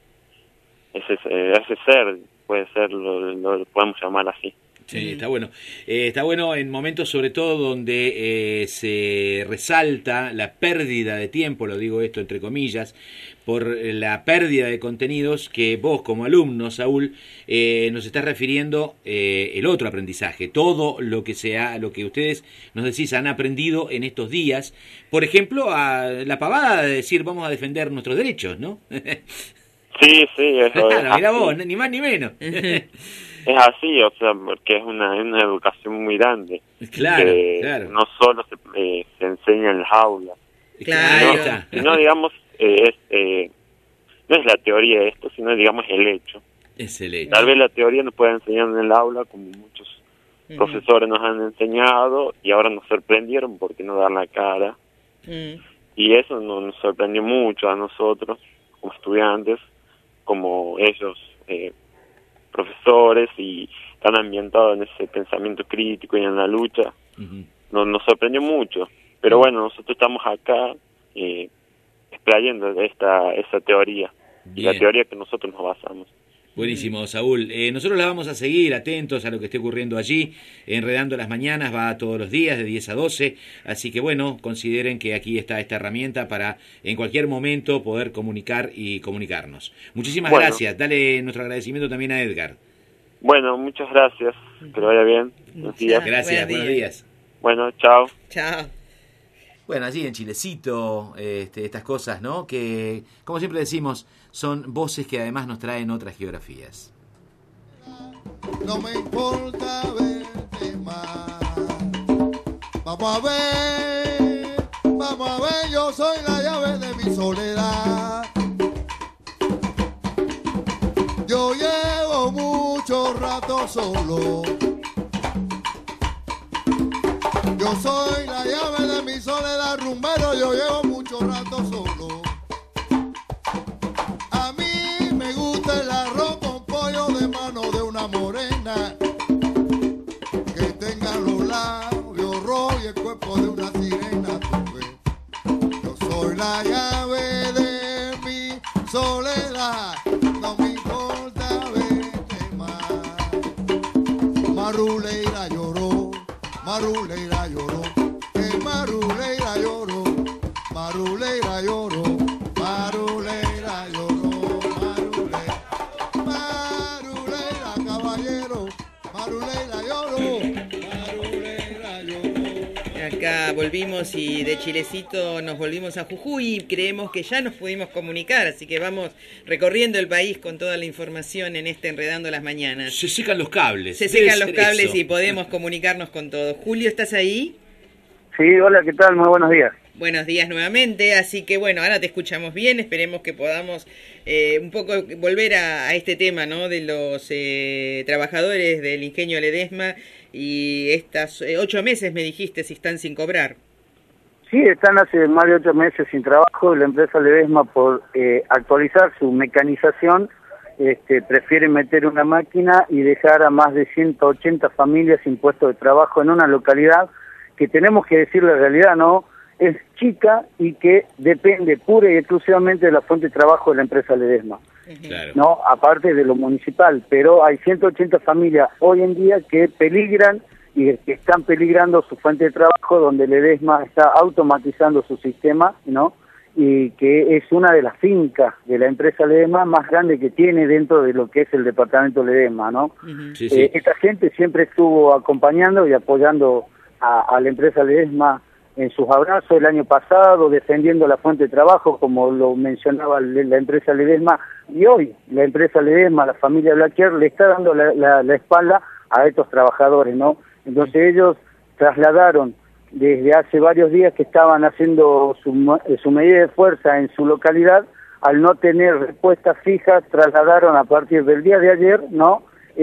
U: ser, puede ser, lo podemos llamar así.
E: Sí, está bueno. Está bueno en momentos sobre todo donde se resalta la pérdida de tiempo, lo digo esto entre comillas, por la pérdida de contenidos que vos como alumno, Saúl, nos estás refiriendo el otro aprendizaje, todo lo que ustedes nos decís han aprendido en estos días, por ejemplo, a la pavada de decir vamos a defender nuestros derechos, ¿no?
U: Sí, eso
E: claro, mirá vos, ni más ni menos.
U: Es así, o sea, porque es una educación muy grande.
E: Claro.
U: No solo se enseña en las aulas.
D: Claro.
U: Sino digamos, no es la teoría de esto, sino, digamos, el hecho.
E: Es el hecho.
U: Tal vez la teoría nos puede enseñar en el aula, como muchos profesores nos han enseñado, y ahora nos sorprendieron porque no dar la cara. Y eso nos sorprendió mucho a nosotros, como estudiantes, como ellos... profesores, y están ambientados en ese pensamiento crítico y en la lucha. Nos sorprendió mucho, pero bueno, nosotros estamos acá explayando esa teoría.
E: Bien.
U: La teoría que nosotros nos basamos.
E: Buenísimo, Saúl. Nosotros la vamos a seguir atentos a lo que esté ocurriendo allí. Enredando las Mañanas va todos los días de 10 a 12, así que bueno, consideren que aquí está esta herramienta para en cualquier momento poder comunicar y comunicarnos. Muchísimas gracias. Dale nuestro agradecimiento también a Edgar.
U: Bueno, muchas gracias. Que lo vaya bien. Buenos días.
E: Gracias, buenos días.
U: Bueno, chao.
D: Chao.
E: Bueno, allí en Chilecito, estas cosas, ¿no? Que, como siempre decimos, son voces que además nos traen otras geografías.
F: No me importa verte más. Vamos a ver, yo soy la llave de mi soledad. Yo llevo mucho rato solo. Yo soy la llave de mi soledad, rumbero, yo llevo mucho rato solo. A mí me gusta el arroz con pollo de mano de una morena, que tenga los labios rojos y el cuerpo de una sirena. Yo soy la llave de mi soledad, no me importa verte más. Maruleira lloró, Maruleira lloró, que Maruleira lloró, Maruleira lloró, Maruleira lloró, Maruleira caballero, Maruleira lloró, Maruleira lloró.
D: Acá volvimos y de Chilecito nos volvimos a Jujuy y creemos que ya nos pudimos comunicar, así que vamos recorriendo el país con toda la información en Enredando las Mañanas.
E: Se secan los cables.
D: Se secan los cables y podemos comunicarnos con todos. Julio, ¿estás ahí?
G: Sí, hola, ¿qué tal? Muy buenos días.
D: Buenos días nuevamente, así que bueno, ahora te escuchamos bien, esperemos que podamos un poco volver a este tema, ¿no? De los trabajadores del Ingenio Ledesma y estas 8 meses me dijiste si están sin cobrar.
G: Sí, están hace más de 8 meses sin trabajo. La empresa Ledesma, por actualizar su mecanización, prefiere meter una máquina y dejar a más de 180 familias sin puesto de trabajo en una localidad que, tenemos que decir la realidad, ¿no?, es chica y que depende pura y exclusivamente de la fuente de trabajo de la empresa Ledesma.
E: Claro.
G: No, aparte de lo municipal, pero hay 180 familias hoy en día que peligran y que están peligrando su fuente de trabajo, donde Ledesma está automatizando su sistema, ¿no? Y que es una de las fincas de la empresa Ledesma más grande que tiene dentro de lo que es el departamento Ledesma, ¿no?
E: Sí, sí.
G: Esta gente siempre estuvo acompañando y apoyando a la empresa Ledesma
O: en sus abrazos el año pasado, defendiendo la fuente de trabajo, como lo mencionaba la empresa Ledesma, y hoy la empresa Ledesma, la familia Blaquier, le está dando la espalda a estos trabajadores, ¿no? Entonces ellos trasladaron desde hace varios días que estaban haciendo su medida de fuerza en su localidad. Al no tener respuestas fijas, trasladaron a partir del día de ayer, ¿no?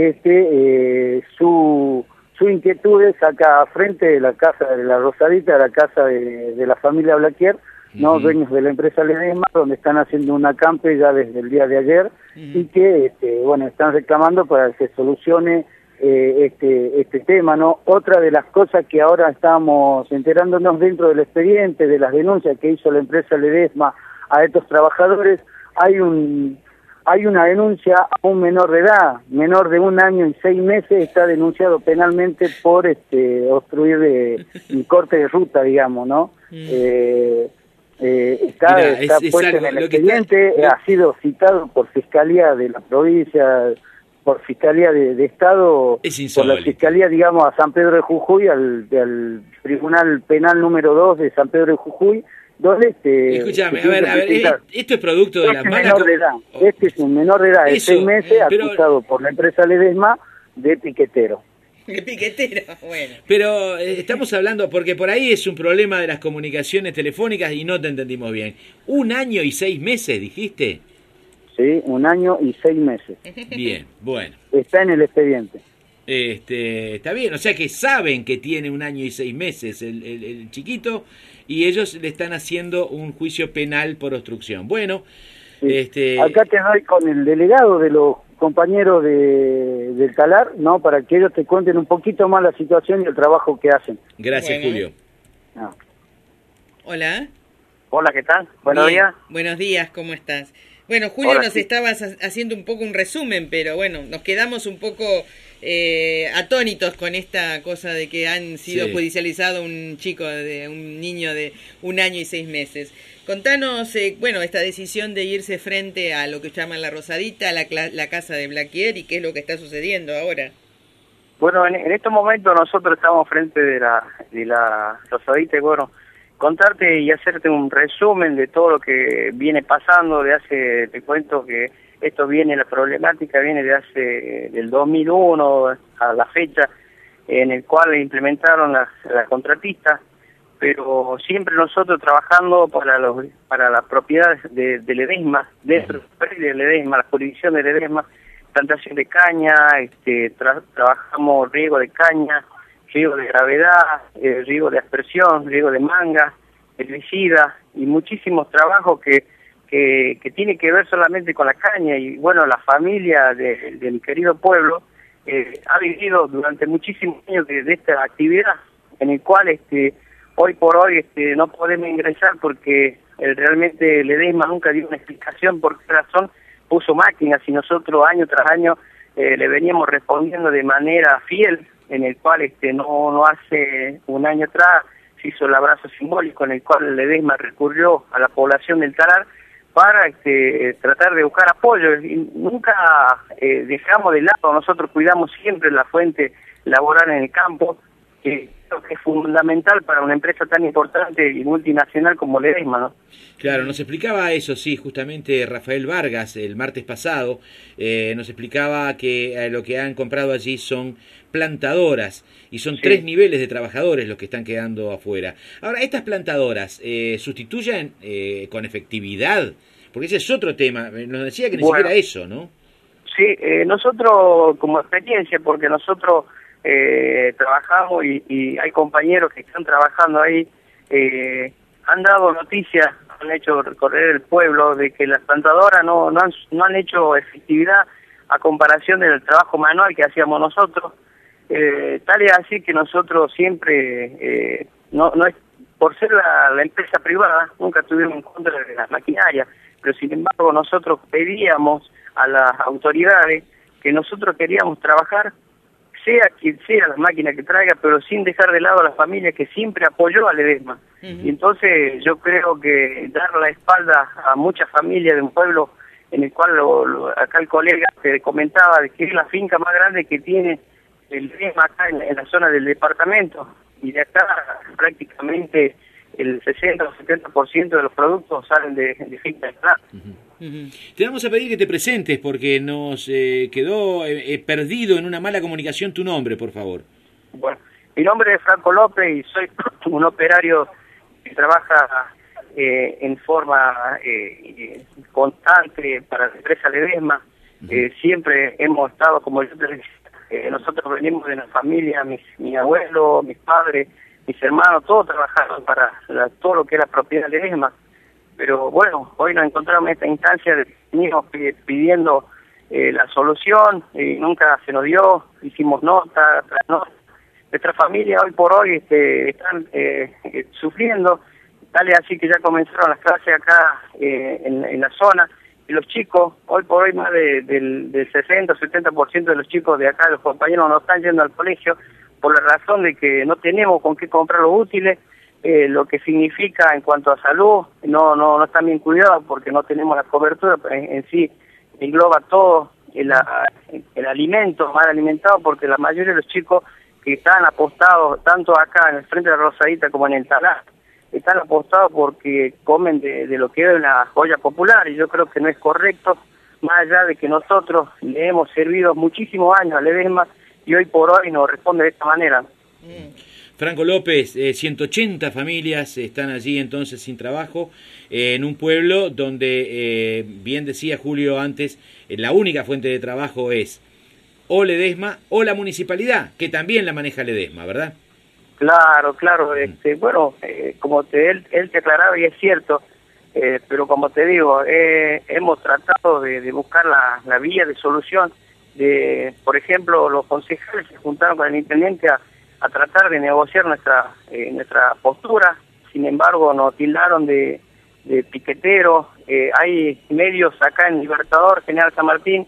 O: Su inquietudes acá frente de la casa de la Rosadita, la casa de la familia Blaquier, ¿no? Dueños de la empresa Ledesma, donde están haciendo un acampe ya desde el día de ayer, y que, bueno, están reclamando para que se solucione este tema, ¿no? Otra de las cosas que ahora estamos enterándonos dentro del expediente, de las denuncias que hizo la empresa Ledesma a estos trabajadores, hay una denuncia a un menor de edad, menor de 1 año y 6 meses, está denunciado penalmente por obstruir un corte de ruta, digamos, ¿no? Está puesto en el expediente, ha sido citado por Fiscalía de la provincia, por Fiscalía de Estado, por la Fiscalía, digamos, a San Pedro de Jujuy, al Tribunal Penal número 2 de San Pedro de Jujuy, donde
E: escúchame, a ver, esto es producto de las malas...
O: Este es un menor de edad de 6 meses, acusado por la empresa Ledesma de piquetero.
D: De piquetero, bueno.
E: Pero estamos hablando, porque por ahí es un problema de las comunicaciones telefónicas y no te entendimos bien. 1 año y 6 meses, dijiste.
O: Sí, 1 año y 6 meses.
E: Bien, bueno.
O: Está en el expediente.
E: Está bien, o sea que saben que tiene 1 año y 6 meses el chiquito, y ellos le están haciendo un juicio penal por obstrucción. Bueno,
O: sí. Acá te doy con el delegado de los compañeros del Talar, ¿no? Para que ellos te cuenten un poquito más la situación y el trabajo que hacen.
E: Gracias,
D: Bueno.
E: Julio.
O: No.
D: Hola.
O: Hola, ¿qué tal? Buenos
D: Bien.
O: días.
D: Buenos días, ¿cómo estás? Bueno, Julio,
O: Hola,
D: nos
O: sí.
D: estabas haciendo un poco un resumen, pero bueno, nos quedamos un poco atónitos con esta cosa de que han sido judicializado un niño de 1 año y 6 meses. Contanos, esta decisión de irse frente a lo que llaman la Rosadita, la casa de Blaquier, y qué es lo que está sucediendo ahora.
O: Bueno, en estos momentos nosotros estamos frente de la Rosadita, y bueno, contarte y hacerte un resumen de todo lo que viene pasando te cuento que la problemática viene del 2001 a la fecha, en el cual implementaron la contratista, pero siempre nosotros trabajando para las propiedades de Ledesma, dentro de Ledesma, la jurisdicción de Ledesma, plantación de caña, trabajamos riego de caña, riego de gravedad, riego de aspersión, riego de manga, herbicida y muchísimos trabajos que tiene que ver solamente con la caña. Y bueno, la familia de mi querido pueblo ha vivido durante muchísimos años de esta actividad, en el cual hoy por hoy no podemos ingresar porque realmente Ledesma nunca dio una explicación por qué razón puso máquinas, y nosotros año tras año le veníamos respondiendo de manera fiel, en el cual no hace 1 año atrás se hizo el abrazo simbólico en el cual Ledesma recurrió a la población del Talar para tratar de buscar apoyo, y nunca dejamos de lado, nosotros cuidamos siempre la fuente laboral en el campo, que creo que es fundamental para una empresa tan importante y multinacional como Ledesma, ¿no?
E: Claro, nos explicaba eso, sí, justamente Rafael Vargas el martes pasado, nos explicaba que lo que han comprado allí son plantadoras, y son 3 niveles de trabajadores los que están quedando afuera. Ahora, estas plantadoras sustituyen con efectividad, porque ese es otro tema, nos decía que ni siquiera eso, ¿no?
O: Sí, nosotros como experiencia, porque nosotros trabajamos y hay compañeros que están trabajando ahí, han dado noticias, han hecho recorrer el pueblo de que las plantadoras no han hecho efectividad a comparación del trabajo manual que hacíamos nosotros. Tal es así que nosotros siempre, no es por ser la empresa privada, nunca estuvimos en contra de las maquinarias, pero sin embargo nosotros pedíamos a las autoridades que nosotros queríamos trabajar, sea quien sea la máquina que traiga, pero sin dejar de lado a la familia que siempre apoyó a Ledesma. Y entonces yo creo que dar la espalda a muchas familias de un pueblo en el cual acá el colega te comentaba de que es la finca más grande que tiene el Ledesma acá en la zona del departamento, de acá prácticamente el 60 o 70% de los productos salen de finca de Talar.
E: Te vamos a pedir que te presentes porque nos quedó perdido en una mala comunicación tu nombre, por favor.
O: Bueno, mi nombre es Franco López y soy un operario que trabaja en forma constante para la empresa Ledesma. Siempre hemos estado, como yo te decía, nosotros venimos de una familia, mi abuelo, mis padres, mis hermanos, todos trabajaron para todo lo que era propiedad de Ledesma. Pero bueno, hoy nos encontramos en esta instancia de venimos pidiendo la solución y nunca se nos dio, hicimos nota tras nota. Nuestra familia hoy por hoy están sufriendo, tal así que ya comenzaron las clases acá en la zona, y los chicos, hoy por hoy más del 60 o 70% de los chicos de acá, los compañeros, no están yendo al colegio por la razón de que no tenemos con qué comprar los útiles, lo que significa en cuanto a salud, no están bien cuidados porque no tenemos la cobertura, en sí engloba todo el alimento, mal alimentado, porque la mayoría de los chicos que están apostados, tanto acá en el frente de la Rosadita como en el Talar, están apostados porque comen de lo que es una joya popular, y yo creo que no es correcto, más allá de que nosotros le hemos servido muchísimos años a Ledesma y hoy por hoy nos responde de esta manera.
E: Franco López, 180 familias están allí entonces sin trabajo, en un pueblo donde, bien decía Julio antes, la única fuente de trabajo es o Ledesma o la municipalidad, que también la maneja Ledesma, ¿verdad?
O: Claro, bueno, como él te aclaraba y es cierto, pero como te digo, hemos tratado de buscar la vía de solución, por ejemplo, los concejales se juntaron con el intendente a tratar de negociar nuestra postura, sin embargo nos tildaron de piqueteros, hay medios acá en Libertador, General San Martín,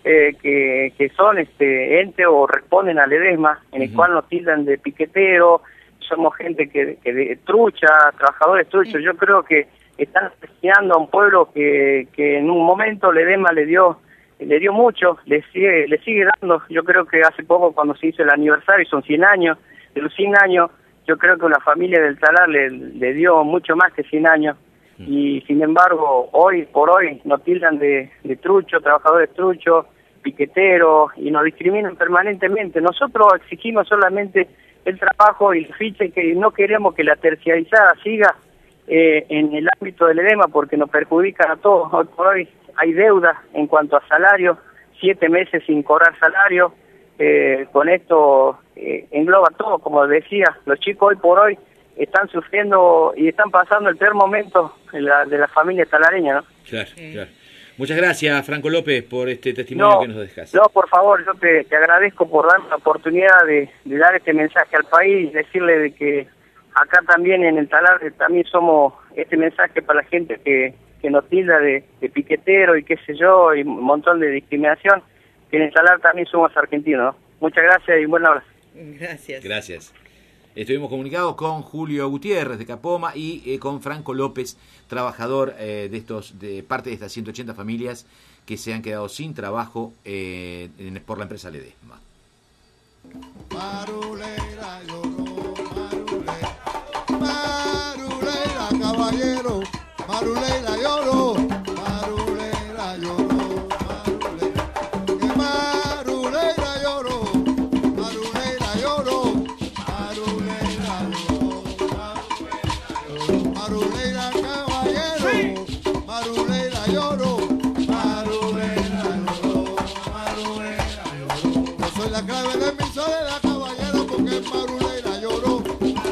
O: que son ente o responden a Ledesma, en el cual nos tildan de piquetero, somos gente que de trucha, trabajadores truchos. Yo creo que están destinando a un pueblo que en un momento Ledesma le dio mucho, le sigue dando. Yo creo que hace poco, cuando se hizo el aniversario, son 100 años, de los 100 años, yo creo que una familia del Talar le dio mucho más que 100 años. Y sin embargo, hoy por hoy nos tildan de trucho, trabajadores truchos, piqueteros, y nos discriminan permanentemente. Nosotros exigimos solamente el trabajo y el ficha, y que no queremos que la terciarizada siga en el ámbito del Ledesma, porque nos perjudican a todos. Hoy por hoy hay deuda en cuanto a salario, 7 meses sin cobrar salario, con esto engloba todo, como decía, los chicos hoy por hoy están sufriendo y están pasando el peor momento de la familia talareña, ¿no?
E: Claro. Muchas gracias, Franco López, por este testimonio que nos dejas.
O: No, por favor, yo te agradezco por darme la oportunidad de dar este mensaje al país, y decirle de que acá también en el Talar también somos este mensaje para la gente que nos tilda de piquetero y qué sé yo, y un montón de discriminación, que en el Talar también somos argentinos, ¿no? Muchas gracias y buen abrazo.
E: Gracias. Estuvimos comunicados con Julio Gutiérrez de Capoma y con Franco López, trabajador de parte de estas 180 familias que se han quedado sin trabajo por la empresa Ledesma.
F: Marulera lloró, marulera caballero, marulera lloró, marulera lloró, marulera lloró, marulera lloró, marulera caballero, marulera lloró, marulera lloró, marulera lloró. Yo soy la clave de mi soledad, caballero, porque marulera lloró.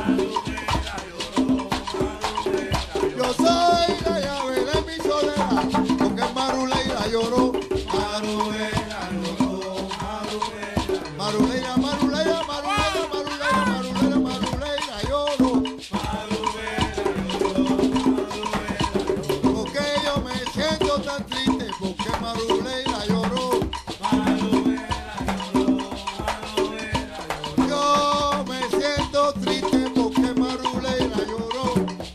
F: Yo soy la llave de mi soledad, porque marulera lloró, marulera lloró, marulera, marulera, marulera, marulera, marulera, marulera lloró, porque yo me siento tan triste, porque marulera lloró, yo me siento triste porque marulera lloró,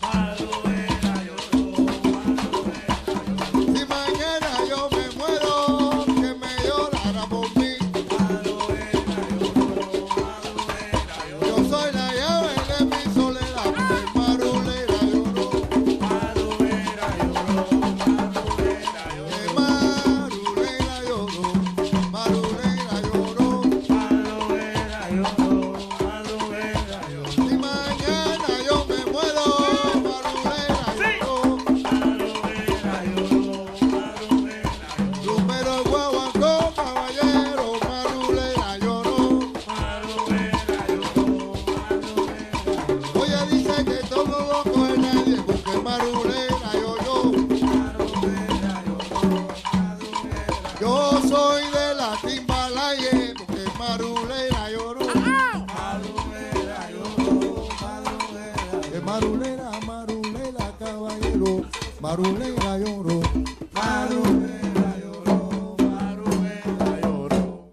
F: si mañana yo me muero, que me llorara por mí. Yo soy la llave Marulera lloró, Marulera lloró, Marulera lloró.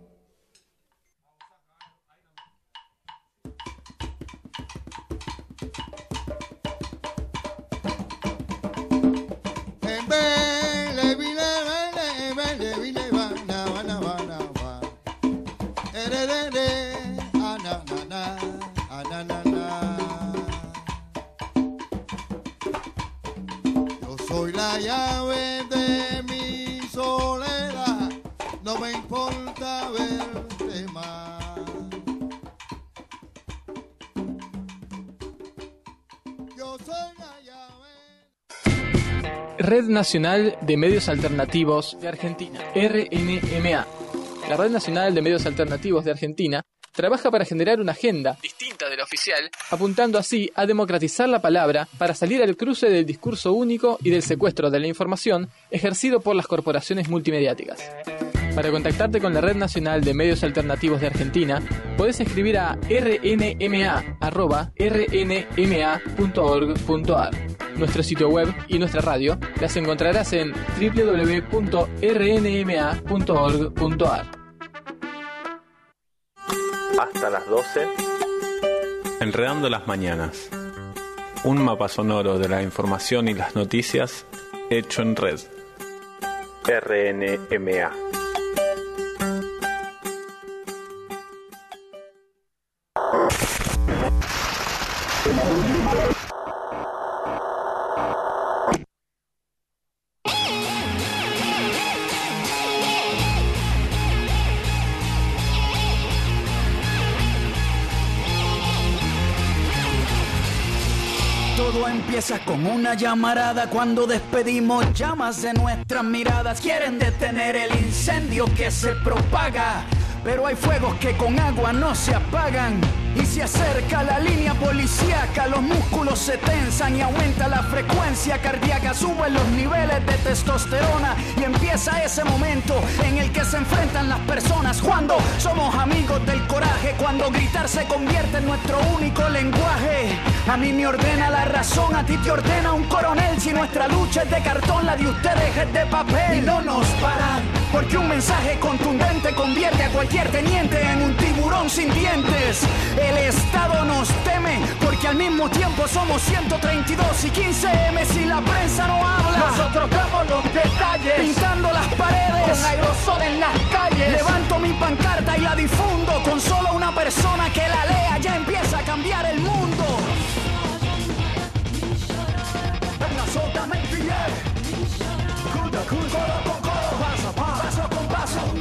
F: En vele vile vele vile vana vana vana va. Erere ana na na ana na na. Yo soy la llave de mi soledad, no me importa verte más. Yo soy la llave.
A: Red Nacional de Medios Alternativos de Argentina, RNMA. La Red Nacional de Medios Alternativos de Argentina trabaja para generar una agenda distinta de la oficial, apuntando así a democratizar la palabra para salir al cruce del discurso único y del secuestro de la información ejercido por las corporaciones multimediáticas. Para contactarte con la Red Nacional de Medios Alternativos de Argentina, podés escribir a rnma@rnma.org.ar. Nuestro sitio web y nuestra radio las encontrarás en www.rnma.org.ar.
C: Hasta las 12. Enredando las mañanas. Un mapa sonoro de la información y las noticias hecho en red. RNMA.
J: Todo empieza con una llamarada cuando despedimos llamas de nuestras miradas. Quieren detener el incendio que se propaga, pero hay fuegos que con agua no se apagan. Y se acerca la línea policíaca, los músculos se tensan y aumenta la frecuencia cardíaca, suben los niveles de testosterona y empieza ese momento en el que se enfrentan las personas. Cuando somos amigos del coraje, cuando gritar se convierte en nuestro único lenguaje. A mí me ordena la razón, a ti te ordena un coronel. Si nuestra lucha es de cartón, la de ustedes es de papel. Y no nos paran, porque un mensaje contundente convierte a cualquier teniente en un tiburón sin dientes. El Estado nos teme, porque al mismo tiempo somos 132 y 15M si la prensa no habla. Nosotros damos los detalles, pintando las paredes con aerosol en las calles. Levanto mi pancarta y la difundo, con solo una persona que la lea ya empieza a cambiar el mundo. Venga, soltame el billete. Coro con coro, paso con paso.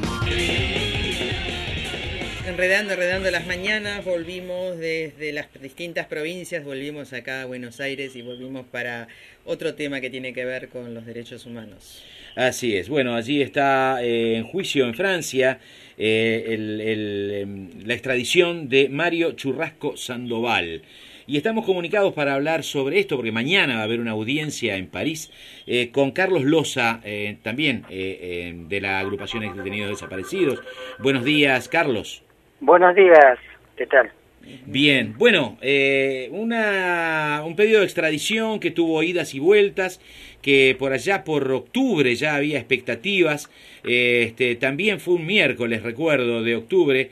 D: Enredando las mañanas, volvimos desde las distintas provincias, volvimos acá a Buenos Aires y volvimos para otro tema que tiene que ver con los derechos humanos.
E: Así es. Bueno, allí está en juicio en Francia la extradición de Mario Churrasco Sandoval. Y estamos comunicados para hablar sobre esto, porque mañana va a haber una audiencia en París con Carlos Loza, también de la agrupación de detenidos desaparecidos. Buenos días, Carlos.
H: Buenos días, ¿qué tal?
E: Bien, bueno, un pedido de extradición que tuvo idas y vueltas, que por allá por octubre ya había expectativas, también fue un miércoles, recuerdo, de octubre,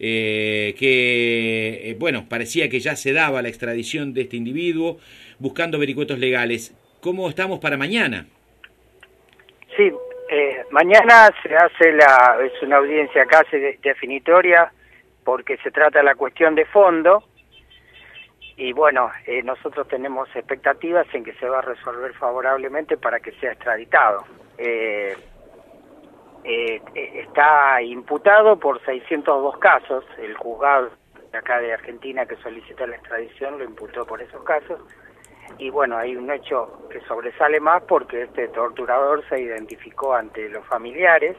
E: que, bueno, parecía que ya se daba la extradición de este individuo, buscando vericuetos legales. ¿Cómo estamos para mañana?
H: Sí, mañana se hace es una audiencia casi definitoria, porque se trata de la cuestión de fondo, y bueno, nosotros tenemos expectativas en que se va a resolver favorablemente para que sea extraditado. Está imputado por 602 casos, el juzgado de acá de Argentina que solicitó la extradición lo imputó por esos casos, y bueno, hay un hecho que sobresale más porque este torturador se identificó ante los familiares,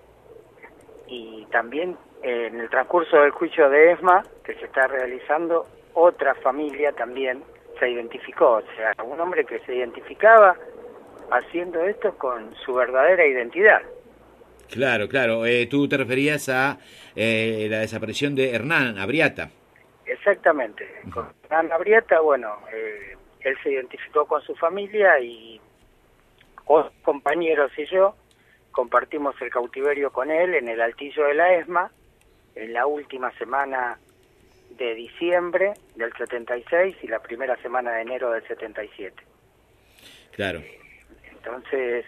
H: y también en el transcurso del juicio de ESMA que se está realizando, otra familia también se identificó, o sea, un hombre que se identificaba haciendo esto con su verdadera identidad.
E: Claro, tú te referías a la desaparición de Hernán Abriata.
H: Exactamente, con Hernán Abriata, bueno, él se identificó con su familia y otros compañeros y yo compartimos el cautiverio con él en el Altillo de la ESMA en la última semana de diciembre del 76 y la primera semana de enero del 77.
E: Claro.
H: Entonces,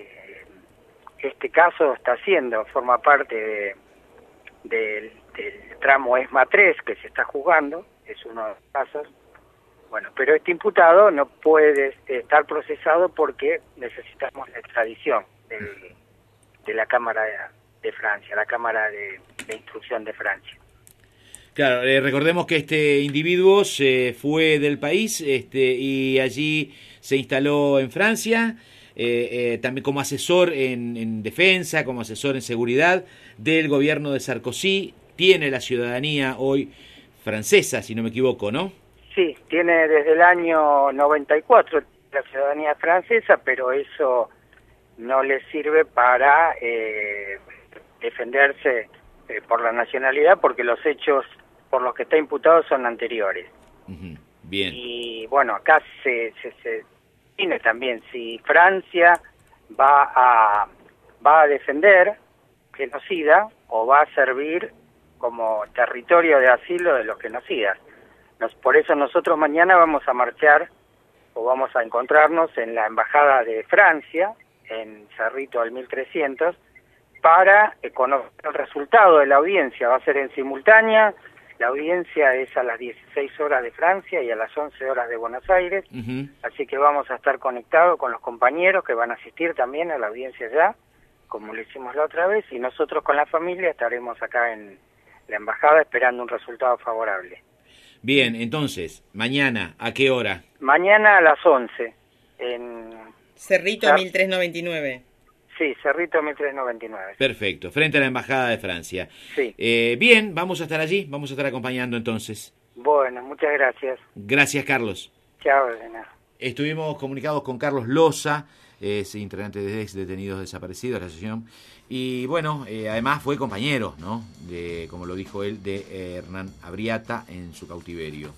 H: este caso forma parte del tramo ESMA 3 que se está juzgando, es uno de los casos. Bueno, pero este imputado no puede estar procesado porque necesitamos la extradición de la Cámara de Francia, la Cámara de Instrucción de Francia.
E: Claro, recordemos que este individuo se fue del país y allí se instaló en Francia, también como asesor en defensa, como asesor en seguridad del gobierno de Sarkozy. Tiene la ciudadanía hoy francesa, si no me equivoco, ¿no?
H: Sí, tiene desde el año 94 la ciudadanía francesa, pero eso no le sirve para defenderse por la nacionalidad, porque los hechos por los que está imputado son anteriores.
E: Bien.
H: Y bueno, acá se tiene también si Francia va a defender genocida o va a servir como territorio de asilo de los genocidas. Por eso nosotros mañana vamos a marchar o vamos a encontrarnos en la Embajada de Francia, en Cerrito del 1300, para conocer el resultado de la audiencia. Va a ser en simultánea, la audiencia es a las 16 horas de Francia y a las 11 horas de Buenos Aires, así que vamos a estar conectados con los compañeros que van a asistir también a la audiencia ya, como lo hicimos la otra vez, y nosotros con la familia estaremos acá en la embajada esperando un resultado favorable.
E: Bien, entonces, mañana, ¿a qué hora?
H: Mañana a las 11, en
D: Cerrito 1399.
H: Sí, Cerrito 1399.
E: Perfecto, frente a la Embajada de Francia.
H: Sí.
E: Bien, vamos a estar allí, vamos a estar acompañando entonces.
H: Bueno, muchas gracias.
E: Gracias, Carlos.
H: Chao, Elena.
E: Estuvimos comunicados con Carlos Loza, es integrante de Ex Detenidos Desaparecidos, la asociación, y bueno, además fue compañero, ¿no? Como lo dijo él, de Hernán Abriata en su cautiverio.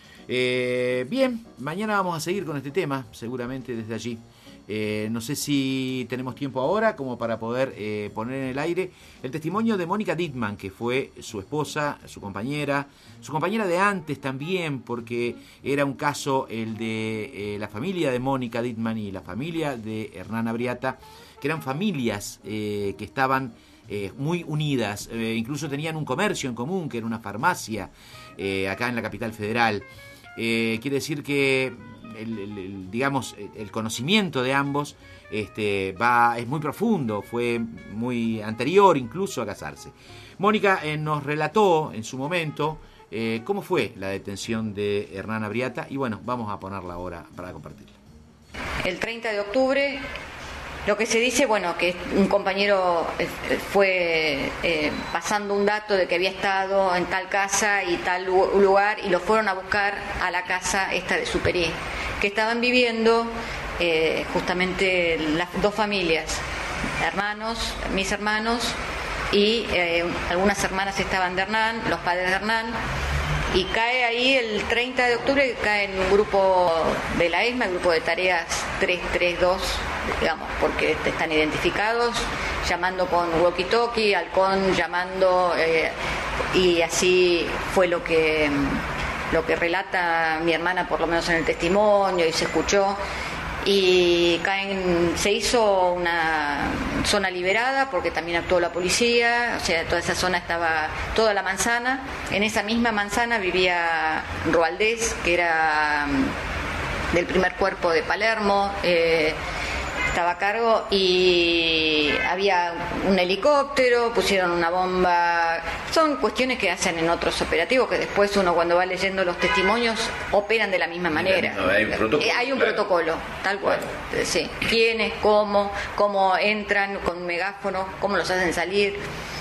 E: Bien, mañana vamos a seguir con este tema, seguramente desde allí. No sé si tenemos tiempo ahora como para poder poner en el aire el testimonio de Mónica Dittmann, que fue su esposa, su compañera de antes también, porque era un caso el de la familia de Mónica Dittmann y la familia de Hernán Abriata, que eran familias que estaban muy unidas, incluso tenían un comercio en común, que era una farmacia acá en la capital federal. Quiere decir que el conocimiento de ambos es muy profundo, fue muy anterior incluso a casarse. Mónica nos relató en su momento cómo fue la detención de Hernán Abriata y bueno, vamos a ponerla ahora para compartirla.
K: El 30 de octubre, lo que se dice, bueno, que un compañero fue pasando un dato de que había estado en tal casa y tal lugar y lo fueron a buscar a la casa esta de Superié, que estaban viviendo justamente las dos familias, mis hermanos y algunas hermanas estaban de Hernán, los padres de Hernán, y cae ahí el 30 de octubre, cae en un grupo de la ESMA, el grupo de tareas 332, digamos, porque están identificados, llamando con walkie-talkie, halcón llamando, y así fue lo que relata mi hermana, por lo menos en el testimonio, y se escuchó. Y se hizo una zona liberada porque también actuó la policía, o sea, toda esa zona estaba, toda la manzana. En esa misma manzana vivía Roaldés, que era del primer cuerpo de Palermo, estaba a cargo, y había un helicóptero, pusieron una bomba. Son cuestiones que hacen en otros operativos que después uno, cuando va leyendo los testimonios, operan de la misma manera.
E: No, hay un protocolo,
K: tal cual. Sí. ¿Quiénes? ¿Cómo entran con un megáfono? ¿Cómo los hacen salir?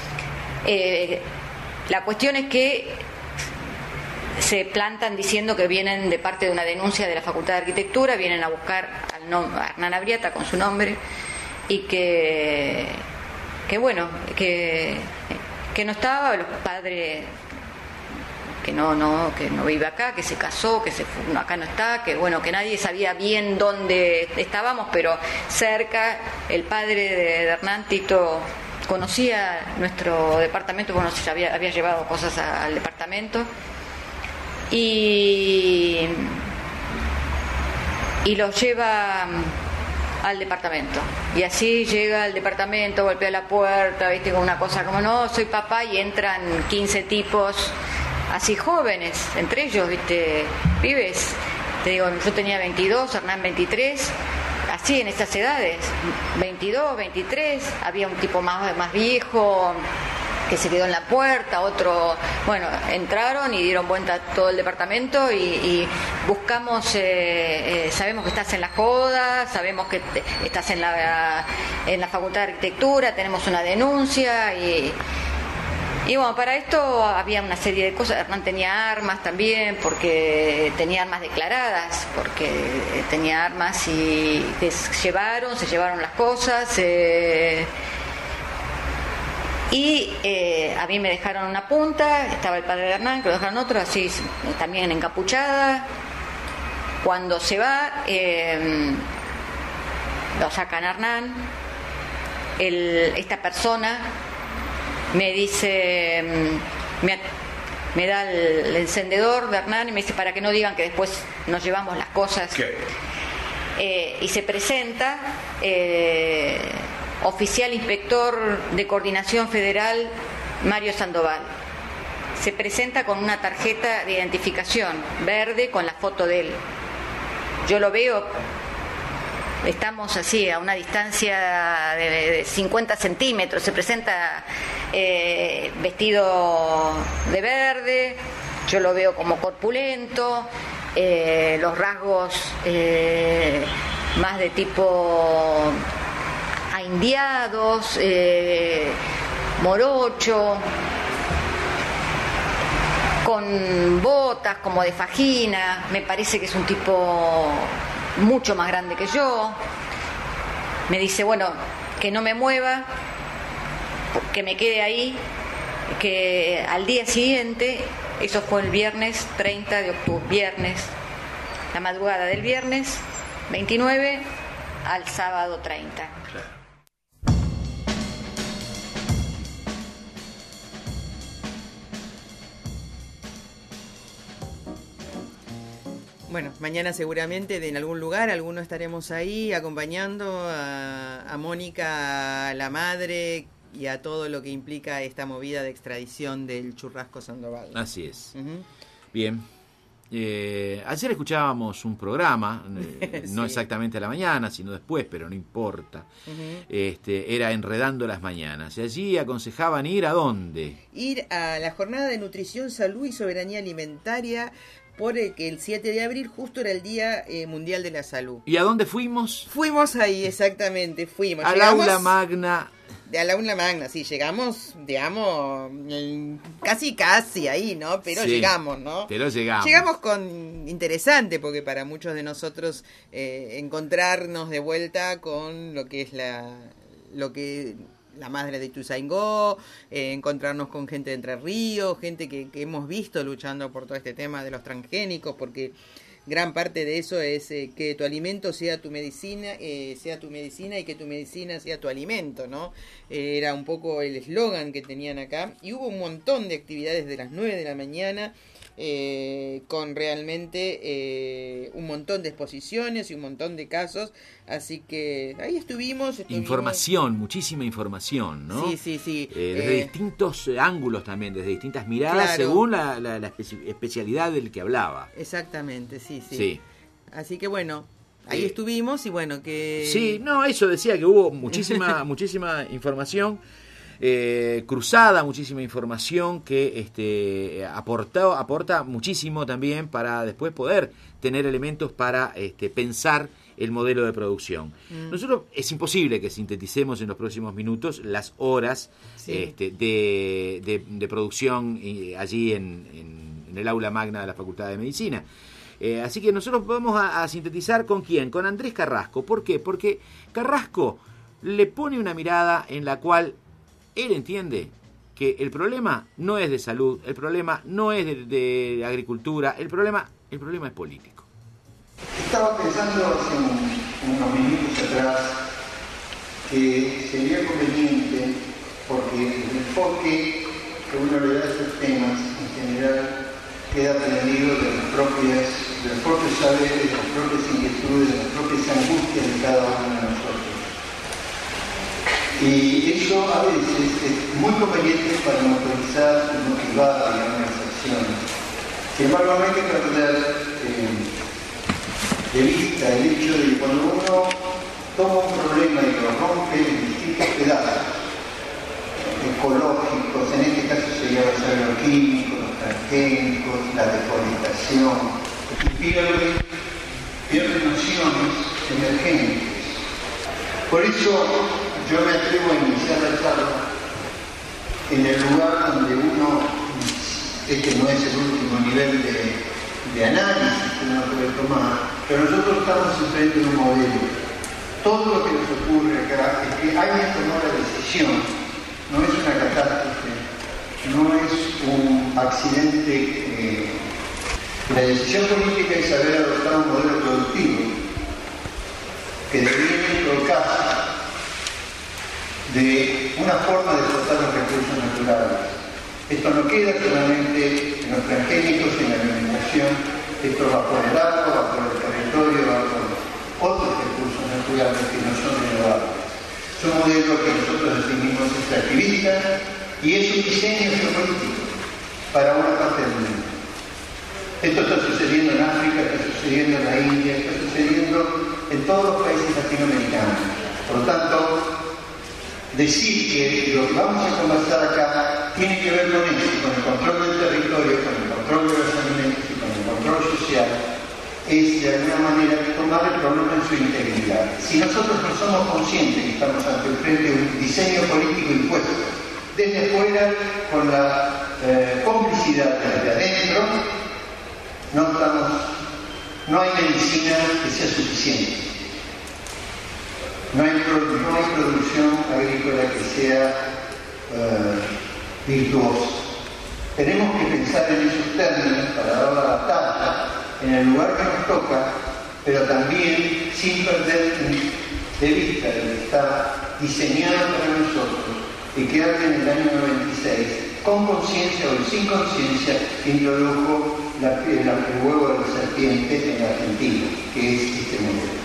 K: La cuestión es que se plantan diciendo que vienen de parte de una denuncia de la Facultad de Arquitectura, vienen a buscar a Hernán Abriata con su nombre, y que no estaba, los padres que no vive acá, que se casó, que se fue, acá no está, que bueno, que nadie sabía bien dónde estábamos, pero cerca. El padre de Hernán, Tito, conocía nuestro departamento, bueno, había llevado cosas al departamento y lo lleva al departamento, y así llega al departamento, golpea la puerta, viste, con una cosa como, no, soy papá, y entran 15 tipos así jóvenes, entre ellos, viste, pibes, te digo, yo tenía 22, Hernán 23, así en estas edades, 22, 23, había un tipo más viejo que se quedó en la puerta, otro, bueno, entraron y dieron vuelta a todo el departamento y buscamos, sabemos que estás en la joda, sabemos que estás en la Facultad de Arquitectura, tenemos una denuncia y bueno, para esto había una serie de cosas. Hernán tenía armas también, porque tenía armas declaradas, porque tenía armas y se llevaron las cosas. Y a mí me dejaron una punta, estaba el padre de Hernán, que lo dejaron otro, así también encapuchada. Cuando se va, lo sacan a Hernán. Esta persona me dice, me da el encendedor de Hernán y me dice, para que no digan que después nos llevamos las cosas. Y se presenta oficial inspector de coordinación federal Mario Sandoval. Se presenta con una tarjeta de identificación verde con la foto de él. Yo lo veo, estamos así a una distancia de 50 centímetros, se presenta vestido de verde, yo lo veo como corpulento, los rasgos más de tipo indiados, morocho, con botas como de fajina. Me parece que es un tipo mucho más grande que yo. Me dice, bueno, que no me mueva, que me quede ahí, que al día siguiente, eso fue el viernes 30 de octubre, la madrugada del viernes 29 al sábado 30.
D: Bueno, mañana seguramente en algún lugar, algunos estaremos ahí acompañando a Mónica, la madre, y a todo lo que implica esta movida de extradición del Churrasco Sandoval.
E: Así es. Bien. Ayer escuchábamos un programa, no exactamente a la mañana, sino después, pero no importa. Era Enredando las Mañanas. Y allí aconsejaban ir ¿a dónde?
D: Ir a la jornada de nutrición, salud y soberanía alimentaria, por el que el 7 de abril justo era el Día Mundial de la Salud.
E: ¿Y a dónde fuimos?
D: Fuimos ahí, exactamente, fuimos.
E: Al Aula Magna.
D: Al Aula Magna, sí, llegamos, digamos, casi ahí, ¿no? Pero sí, llegamos, ¿no?
E: Pero llegamos.
D: Llegamos con interesante, porque para muchos de nosotros encontrarnos de vuelta con lo que es la madre de Ituzaingó, encontrarnos con gente de Entre Ríos, gente que hemos visto luchando por todo este tema de los transgénicos, porque gran parte de eso es que tu alimento sea tu medicina y que tu medicina sea tu alimento, ¿no? Era un poco el eslogan que tenían acá, y hubo un montón de actividades de las 9 de la mañana, con realmente un montón de exposiciones y un montón de casos, así que ahí estuvimos.
E: Información, muchísima información, ¿no?
D: Sí.
E: Desde distintos ángulos también, desde distintas miradas, claro, según la especialidad del que hablaba.
D: Exactamente, sí. Así que bueno, ahí estuvimos y bueno, que...
E: Sí, no, eso decía que hubo muchísima información. Cruzada, muchísima información que aporta muchísimo también para después poder tener elementos para pensar el modelo de producción. Nosotros es imposible que sinteticemos en los próximos minutos las horas de producción allí en el Aula Magna de la Facultad de Medicina. Así que nosotros vamos a sintetizar ¿con quién? Con Andrés Carrasco. ¿Por qué? Porque Carrasco le pone una mirada en la cual él entiende que el problema no es de salud, el problema no es de agricultura, el problema es político.
I: Estaba pensando hace unos minutos atrás que sería conveniente, porque el enfoque que uno le da a estos temas en general queda aprendido de los propios saberes, de las propias inquietudes, de las propias angustias de cada uno de nosotros. Y eso a veces es muy conveniente para motorizar y motivar, digamos, las acciones. Sin embargo, no hay que perder de vista el hecho de que cuando uno toma un problema y lo rompe en distintos pedazos ecológicos, en este caso sería los agroquímicos, los transgénicos, la deforestación, y pierde nociones emergentes. Por eso yo me atrevo a iniciar la charla en el lugar donde uno, este no es el último nivel de análisis que uno puede tomar, pero nosotros estamos enfrente de un modelo. Todo lo que nos ocurre acá es que alguien tomó la decisión, no es una catástrofe, no es un accidente. La decisión política es haber adoptado un modelo productivo que deviene en todo caso de una forma de explotar los recursos naturales. Esto no queda solamente en los transgénicos, en la alimentación, esto va por el agua, va por el territorio, va por otros recursos naturales que no son renovables. Es un modelo que nosotros definimos extractivista y es un diseño geopolítico para una parte del mundo. Esto está sucediendo en África, está sucediendo en la India, está sucediendo en todos los países latinoamericanos. Por lo tanto, decir que lo que vamos a conversar acá tiene que ver con eso, con el control del territorio, con el control de los alimentos y con el control social, es de alguna manera tomar el problema en su integridad. Si nosotros no somos conscientes que estamos ante frente de un diseño político impuesto desde fuera, con la complicidad desde adentro, no hay medicina que sea suficiente. No hay producción agrícola que sea virtuosa. Tenemos que pensar en esos términos para dar la batalla en el lugar que nos toca, pero también sin perder de vista el que está diseñado para nosotros y que alguien en el año 96, con conciencia o sin conciencia, introdujo el huevo de la serpiente en Argentina, que es este modelo.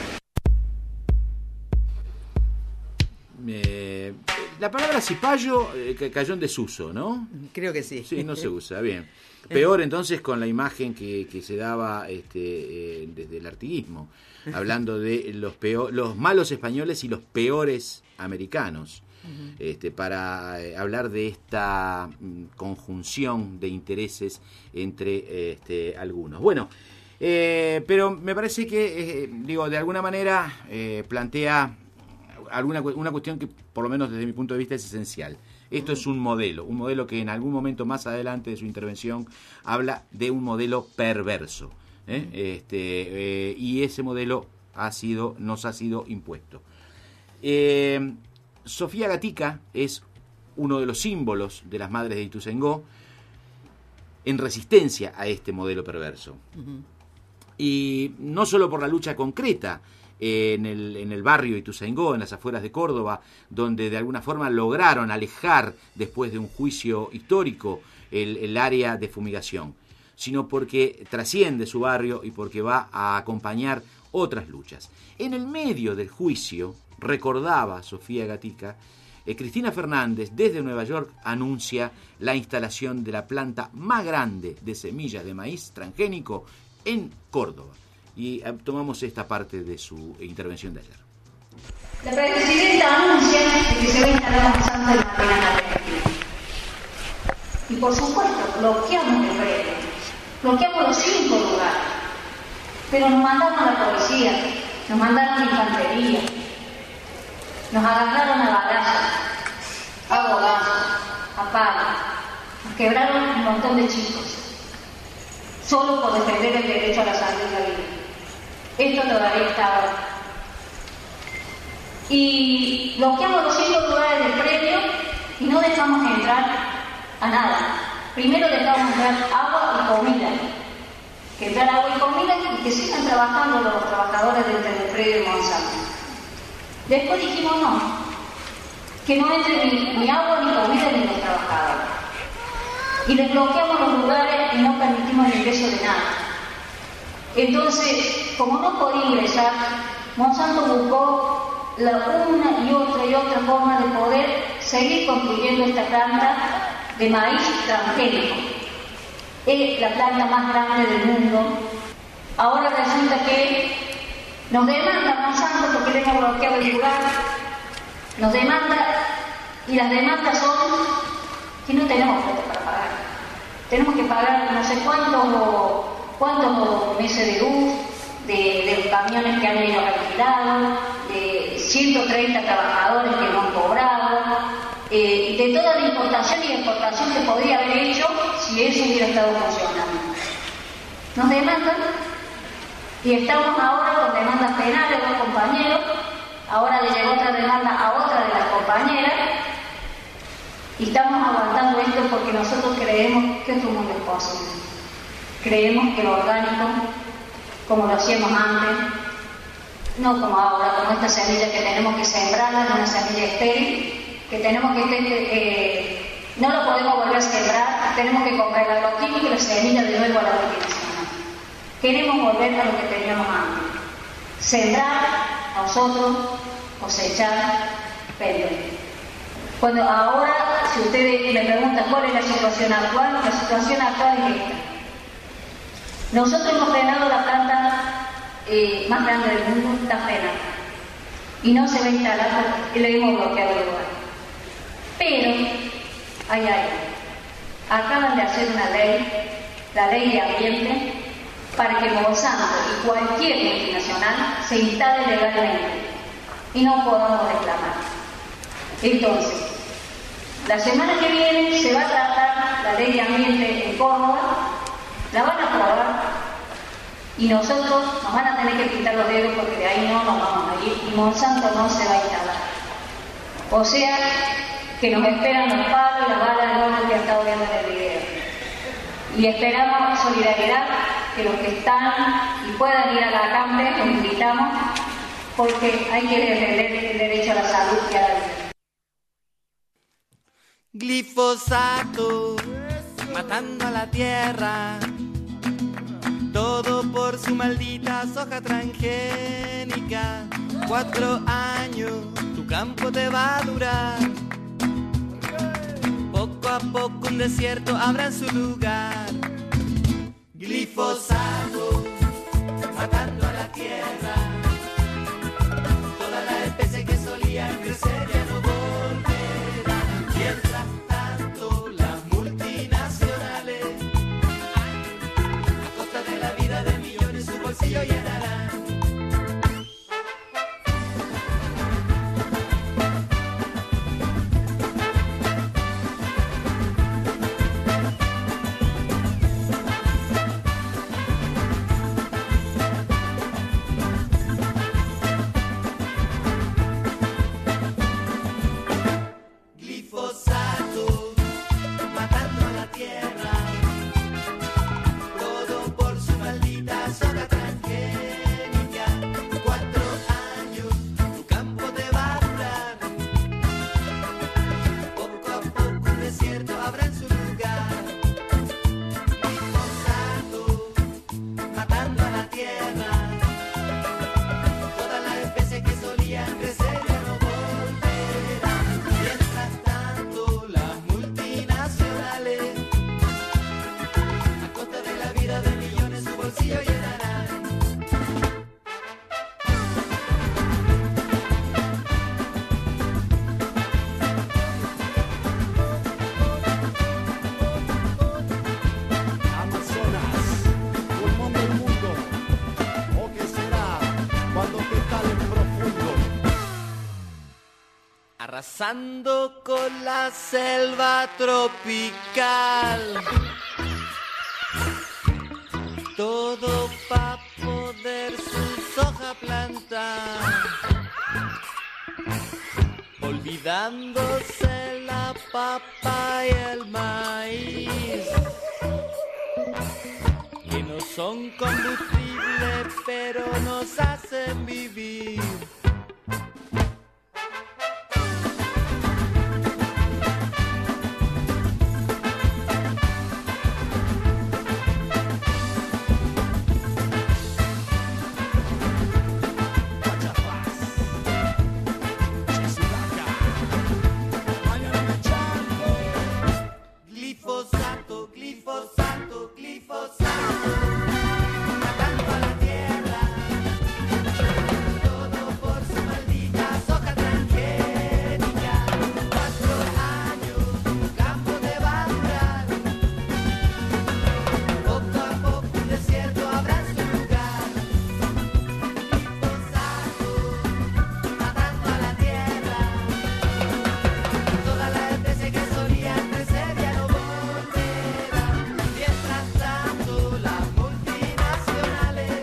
E: La palabra cipallo cayó en desuso, ¿no?
D: Creo que sí.
E: Sí, no se usa, bien. Peor entonces con la imagen que se daba desde el artiguismo, hablando de los malos españoles y los peores americanos, para hablar de esta conjunción de intereses entre algunos. Bueno, pero me parece que, de alguna manera plantea una cuestión que, por lo menos desde mi punto de vista, es esencial. Esto es un modelo que en algún momento más adelante de su intervención habla de un modelo perverso, y ese modelo nos ha sido impuesto. Sofía Gatica es uno de los símbolos de las Madres de Ituzaingó en resistencia a este modelo perverso. Y no solo por la lucha concreta en el barrio Ituzaingó, en las afueras de Córdoba, donde de alguna forma lograron alejar, después de un juicio histórico, el área de fumigación, sino porque trasciende su barrio y porque va a acompañar otras luchas. En el medio del juicio, recordaba Sofía Gatica, Cristina Fernández desde Nueva York anuncia la instalación de la planta más grande de semillas de maíz transgénico en Córdoba. Y tomamos esta parte de su intervención de ayer.
V: La presidenta anuncia que se va a instalar un centro de material argentino. Y por supuesto, bloqueamos el predio, bloqueamos los 5 lugares. Pero nos mandaron a la policía, nos mandaron a la infantería, nos agarraron a balazos, a bolazos, a palos, nos quebraron un montón de chicos, solo por defender el derecho a la salud y la vida. Esto todavía está ahora. Y bloqueamos los 5 lugares del predio y no dejamos entrar a nada. Primero dejábamos entrar agua y comida. Que entrar agua y comida y que sigan trabajando los trabajadores del predio de Monsanto. Después dijimos no, que no entre ni agua, ni comida, ni los trabajadores. Y desbloqueamos los lugares y no permitimos el ingreso de nada. Entonces, como no podía ingresar, Monsanto buscó una y otra forma de poder seguir construyendo esta planta de maíz transgénico. Es la planta más grande del mundo. Ahora resulta que nos demanda Monsanto porque le hemos bloqueado el lugar. Nos demanda, y las demandas son que no tenemos plata para pagar. Tenemos que pagar no sé cuántos meses de luz, de los camiones que han ido alquilados, de 130 trabajadores que no han cobrado, de toda la importación y exportación que podría haber hecho si eso hubiera estado funcionando. Nos demandan y estamos ahora con demandas penales de los compañeros. Ahora le llegó otra demanda a otra de las compañeras y estamos aguantando esto porque nosotros creemos que otro mundo es posible. Creemos que lo orgánico, como lo hacíamos antes, no como ahora, como esta semilla que tenemos que sembrarla en una semilla estéril, que tenemos que no lo podemos volver a sembrar, tenemos que comprar el agroquímico y la semilla de nuevo a la multinacional. Queremos volver a lo que teníamos antes. Sembrar nosotros, cosechar, vender. Cuando ahora, si ustedes me preguntan cuál es la situación actual es esta. Nosotros hemos frenado la planta más grande del mundo, está frenada. Y no se va a instalar porque le hemos bloqueado el lugar. Pero, hay algo. Acaban de hacer una ley, la ley de ambiente, para que Monsanto y cualquier multinacional se instale legalmente y no podamos reclamar. Entonces, la semana que viene se va a tratar la ley de ambiente en Córdoba, la van a aprobar y nosotros nos van a tener que quitar los dedos porque de ahí no nos vamos a ir y Monsanto no se va a instalar. O sea, que nos esperan los palos y las balas de oro que han estado viendo en el video. Y esperamos solidaridad, que los que están y puedan ir a la CAMPE, los invitamos, porque hay que defender el derecho a la salud y a la vida.
M: Glifosato, matando a la tierra, todo por su maldita soja transgénica. 4 años, tu campo te va a durar. Poco a poco un desierto habrá en su lugar. Glifosato, matando a la tierra. Todas las especies que solían crecer ya no volverán. Mientras tanto, las multinacionales, a costa de la vida de millones, su bolsillo llenarán. Arrasando con la selva tropical, todo pa' poder su soja plantar. olvidándose la papa y el maíz, que no son combustible pero nos hacen vivir. Glifosato, glifosato, glifosato, matando a la tierra, todo por su maldita soja transgénica. 4 años, un campo de bandera, poco a poco un desierto habrá su lugar. Glifosato, matando a la tierra, todas las especies que solían crecer ya no volverán. Mientras tanto, las multinacionales,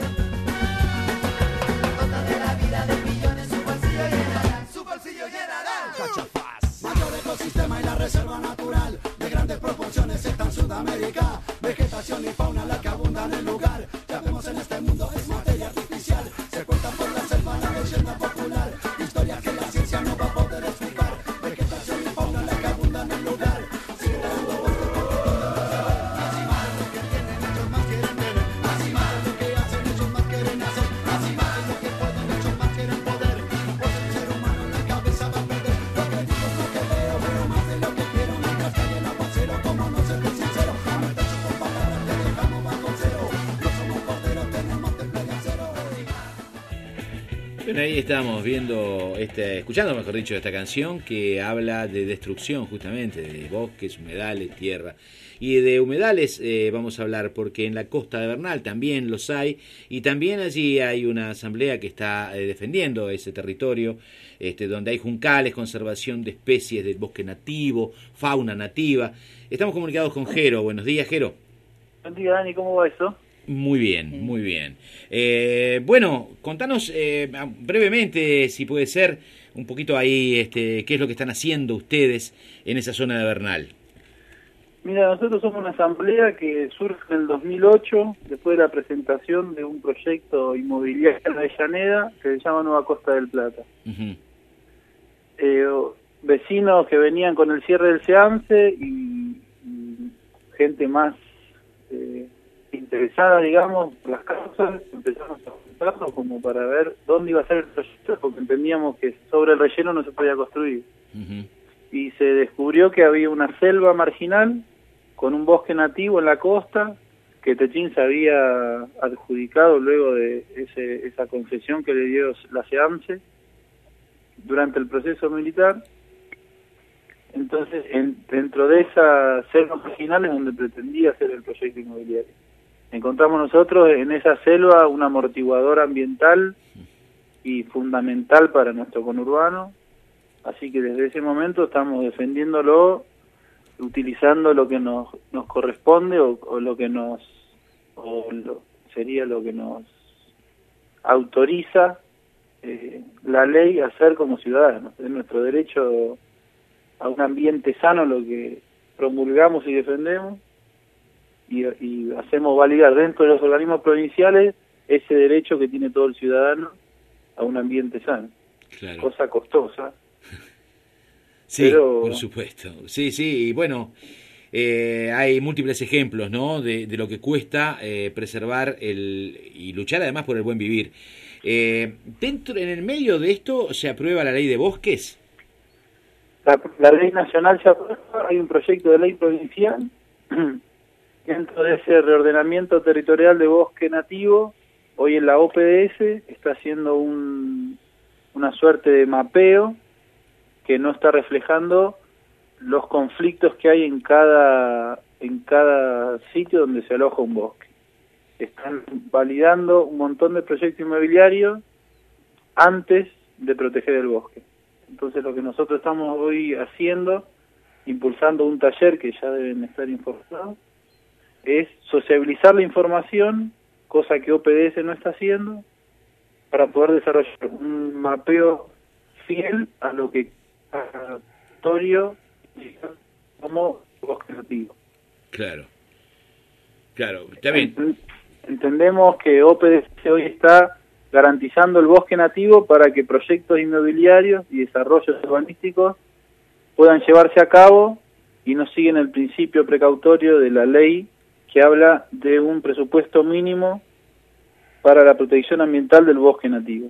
M: toda de la vida de millones, su bolsillo llenarán, su bolsillo llenarán.
J: Mayor ecosistema y la reserva natural de grandes proporciones está en Sudamérica. Vegetación y fauna la que abunda en el lugar. Ya vemos en este mundo es materia artificial. Se cuenta por la selva la leyenda popular. Historias que la ciencia no va a poder explicar. Vegetación y fauna la que abunda en el lugar. Sigue dando vueltas porque todo saber. Más y más lo que tienen ellos más quieren tener. Más y más lo que hacen ellos más quieren hacer. Más y más lo que pueden ellos más quieren poder. Pues el ser humano en la cabeza va a perder. Lo que digo es lo que veo, veo más de lo que quiero. Mientras cae el aguacero, como no ser sincero. A nuestro hecho con palabras te dejamos bajo cero. No somos corderos, tenemos temple de acero.
E: Bueno, ahí estamos viendo, escuchando mejor dicho, esta canción que habla de destrucción justamente, de bosques, humedales, tierra. Y de humedales vamos a hablar porque en la costa de Bernal también los hay y también allí hay una asamblea que está defendiendo ese territorio, donde hay juncales, conservación de especies del bosque nativo, fauna nativa. Estamos comunicados con Jero. Buenos días, Jero.
O: Buen día, Dani, ¿cómo va eso?
E: Muy bien, muy bien. Bueno, contanos brevemente, si puede ser, un poquito ahí, qué es lo que están haciendo ustedes en esa zona de Bernal.
O: Mira, nosotros somos una asamblea que surge en el 2008, después de la presentación de un proyecto inmobiliario en Avellaneda que se llama Nueva Costa del Plata. Vecinos que venían con el cierre del SEAMSE y gente más interesada, digamos, por las causas, empezamos a juntarnos como para ver dónde iba a ser el proyecto, porque entendíamos que sobre el relleno no se podía construir. Y se descubrió que había una selva marginal con un bosque nativo en la costa, que Techín se había adjudicado luego de esa concesión que le dio la SEAMSE durante el proceso militar. Entonces, dentro de esa selva marginal es donde pretendía hacer el proyecto inmobiliario. Encontramos nosotros en esa selva un amortiguador ambiental y fundamental para nuestro conurbano, así que desde ese momento estamos defendiéndolo, utilizando lo que nos corresponde o lo que sería lo que nos autoriza la ley a hacer como ciudadanos. Es nuestro derecho a un ambiente sano lo que promulgamos y defendemos, y hacemos validar dentro de los organismos provinciales ese derecho que tiene todo el ciudadano a un ambiente sano.
E: Claro.
O: Cosa costosa.
E: Sí,
O: pero...
E: por supuesto. Sí, y bueno, hay múltiples ejemplos, ¿no?, de lo que cuesta preservar y luchar además por el buen vivir. En el medio de esto se aprueba la ley de bosques.
O: La ley nacional se aprueba, hay un proyecto de ley provincial. Dentro de ese reordenamiento territorial de bosque nativo, hoy en la OPDS está haciendo una suerte de mapeo que no está reflejando los conflictos que hay en cada sitio donde se aloja un bosque. Están validando un montón de proyectos inmobiliarios antes de proteger el bosque. Entonces lo que nosotros estamos hoy haciendo, impulsando un taller que ya deben estar informados, es sociabilizar la información, cosa que OPDS no está haciendo, para poder desarrollar un mapeo fiel a precautorio como bosque nativo.
E: Claro, está bien.
O: Entendemos que OPDC hoy está garantizando el bosque nativo para que proyectos inmobiliarios y desarrollos urbanísticos puedan llevarse a cabo y no siguen el principio precautorio de la ley que habla de un presupuesto mínimo para la protección ambiental del bosque nativo.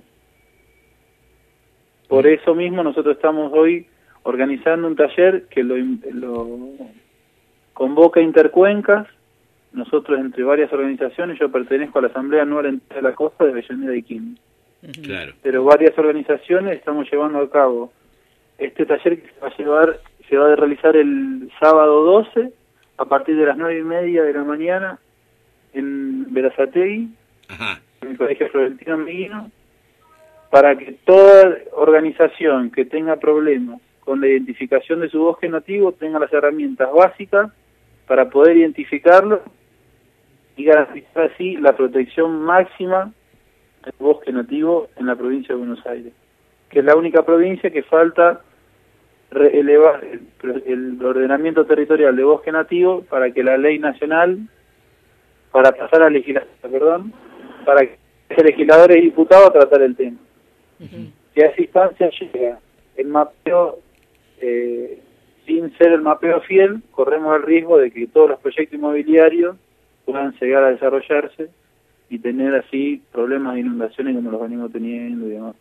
O: Por eso mismo nosotros estamos hoy organizando un taller que lo convoca Intercuencas. Nosotros, entre varias organizaciones, yo pertenezco a la Asamblea Anual de la Costa de Avellaneda y Quilmes.
E: Claro.
O: Pero varias organizaciones estamos llevando a cabo este taller que se va a realizar el sábado 12 a partir de las 9:30 de la mañana en Berazategui, en el Colegio Florentino Meguino, para que toda organización que tenga problemas con la identificación de su bosque nativo tenga las herramientas básicas para poder identificarlo y garantizar así la protección máxima del bosque nativo en la provincia de Buenos Aires, que es la única provincia que falta elevar el ordenamiento territorial de bosque nativo para que la ley nacional, para pasar a legislación, para que el legislador y diputado a tratar el tema. Si a esa instancia llega el mapeo, sin ser el mapeo fiel, corremos el riesgo de que todos los proyectos inmobiliarios puedan llegar a desarrollarse y tener así problemas de inundaciones como los venimos teniendo y demás.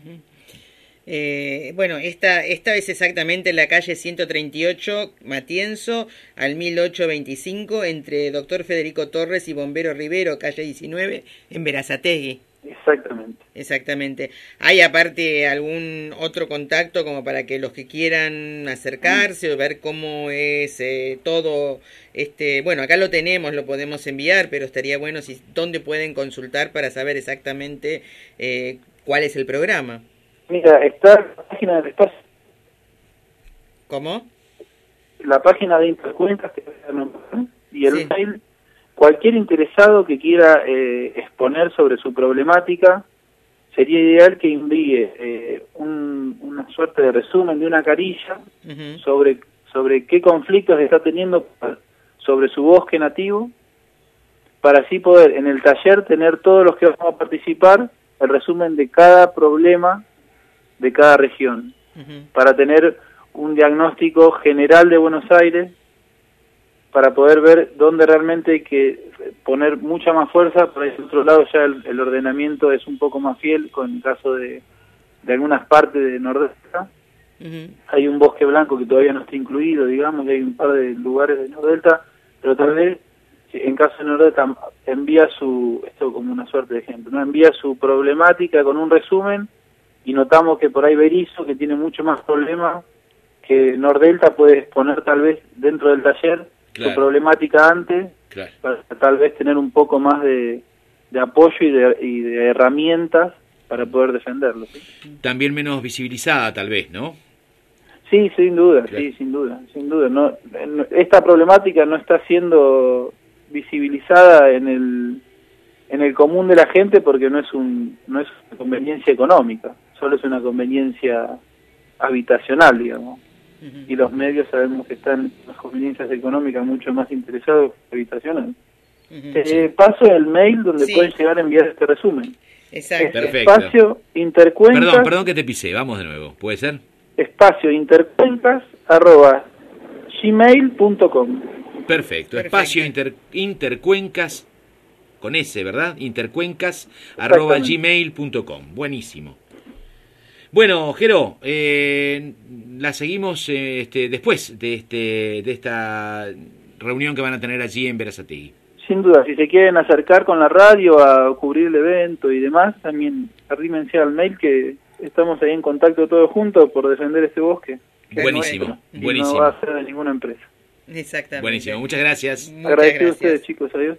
D: Bueno, esta es exactamente la calle 138, Matienzo, al 1825, entre Doctor Federico Torres y Bombero Rivero, calle 19, en Berazategui. Exactamente. ¿Hay aparte algún otro contacto como para que los que quieran acercarse o ver cómo es todo? Bueno, acá lo tenemos, lo podemos enviar, pero estaría bueno dónde pueden consultar para saber exactamente cuál es el programa.
O: Mira, está la página del espacio.
D: ¿Cómo?
O: La página de Intercuencas y el mail. Cualquier interesado que quiera exponer sobre su problemática, sería ideal que envíe una suerte de resumen de una carilla sobre qué conflictos está teniendo sobre su bosque nativo, para así poder en el taller tener todos los que vamos a participar el resumen de cada problema de cada región, para tener un diagnóstico general de Buenos Aires, para poder ver dónde realmente hay que poner mucha más fuerza. Por el otro lado ya el ordenamiento es un poco más fiel con el caso de algunas partes de Nordelta. Hay un bosque blanco que todavía no está incluido, digamos, y hay un par de lugares de Nordelta, pero tal vez en caso de Nordelta envía esto como una suerte de ejemplo, ¿no? Envía su problemática con un resumen y notamos que por ahí Berizo, que tiene mucho más problemas que Nordelta, puede exponer tal vez dentro del taller su problemática antes, para tal vez tener un poco más de apoyo y de herramientas para poder defenderlo. ¿Sí?
E: También menos visibilizada tal vez, ¿no?
O: Sí, sin duda, sin duda. No, esta problemática no está siendo visibilizada en el común de la gente porque no es una conveniencia económica, solo es una conveniencia habitacional, digamos. Y los medios sabemos que están en las conveniencias económicas mucho más interesados que habitacionales. Paso el mail donde pueden llegar a enviar este resumen.
D: Exacto.
E: Perfecto.
O: Espacio Intercuencas.
E: Perdón que te pisé, vamos de nuevo. ¿Puede ser?
O: Espacio Intercuencas@gmail.com.
E: Perfecto. Espacio Intercuencas con S, ¿verdad? Intercuencas@gmail.com. Buenísimo. Bueno, Jero, la seguimos después de esta reunión que van a tener allí en Berazategui.
O: Sin duda, si se quieren acercar con la radio a cubrir el evento y demás, también arrímense al mail que estamos ahí en contacto todos juntos por defender este bosque.
E: Buenísimo,
O: buenísimo. No va a ser de ninguna empresa.
D: Exactamente.
E: Buenísimo, muchas gracias.
O: Agradecido a ustedes, chicos, adiós.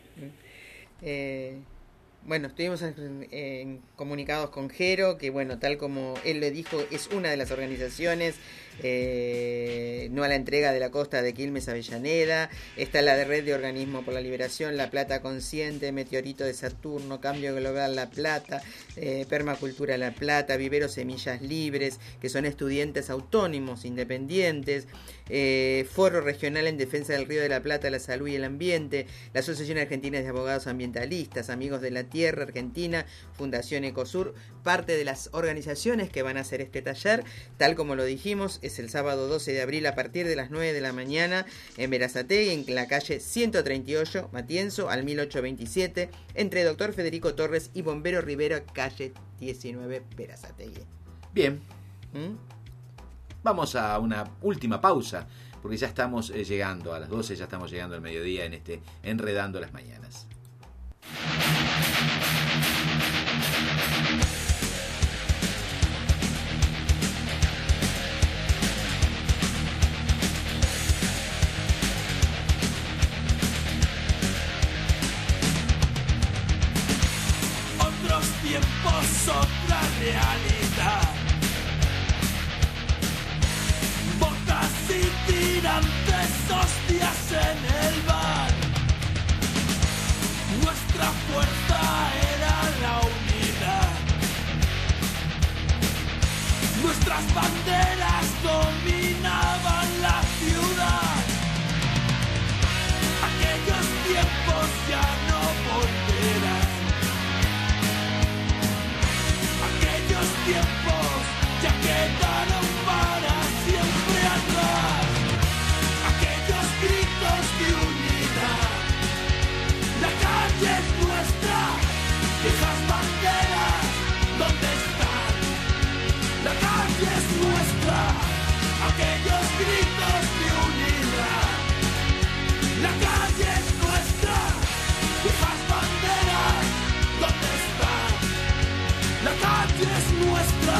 D: Bueno, estuvimos comunicados con Jero, que bueno, tal como él le dijo, es una de las organizaciones No a la entrega de la costa de Quilmes a Avellaneda. Está la de Red de Organismo por la Liberación, La Plata Consciente, Meteorito de Saturno, Cambio Global La Plata, Permacultura La Plata, Vivero Semillas Libres, que son estudiantes autónomos, independientes, Foro Regional en Defensa del Río de la Plata, la Salud y el Ambiente, la Asociación Argentina de Abogados Ambientalistas, Amigos de la Tierra Argentina, Fundación Ecosur, parte de las organizaciones que van a hacer este taller, tal como lo dijimos, es el sábado 12 de abril a partir de las 9 de la mañana en Berazategui, en la calle 138, Matienzo, al 1827, entre Doctor Federico Torres y Bombero Rivero, calle 19, Berazategui.
E: Bien. Vamos a una última pausa, porque ya estamos llegando a las 12, ya estamos llegando al mediodía en este Enredando las Mañanas.
L: Otros tiempos, otra realidad. Botas y tirantes, hostias en el bar. Nuestra fuerza era la unidad. Nuestras banderas dominaban la ciudad. Aquellos tiempos ya no volverán. Aquellos tiempos ya quedaron para siempre atrás. Aquellos gritos de unidad. La calle es nuestra. Viejas banderas, ¿dónde están? La calle es nuestra. Aquellos gritos de unidad. La calle es nuestra. Viejas banderas, ¿dónde están? La calle es nuestra.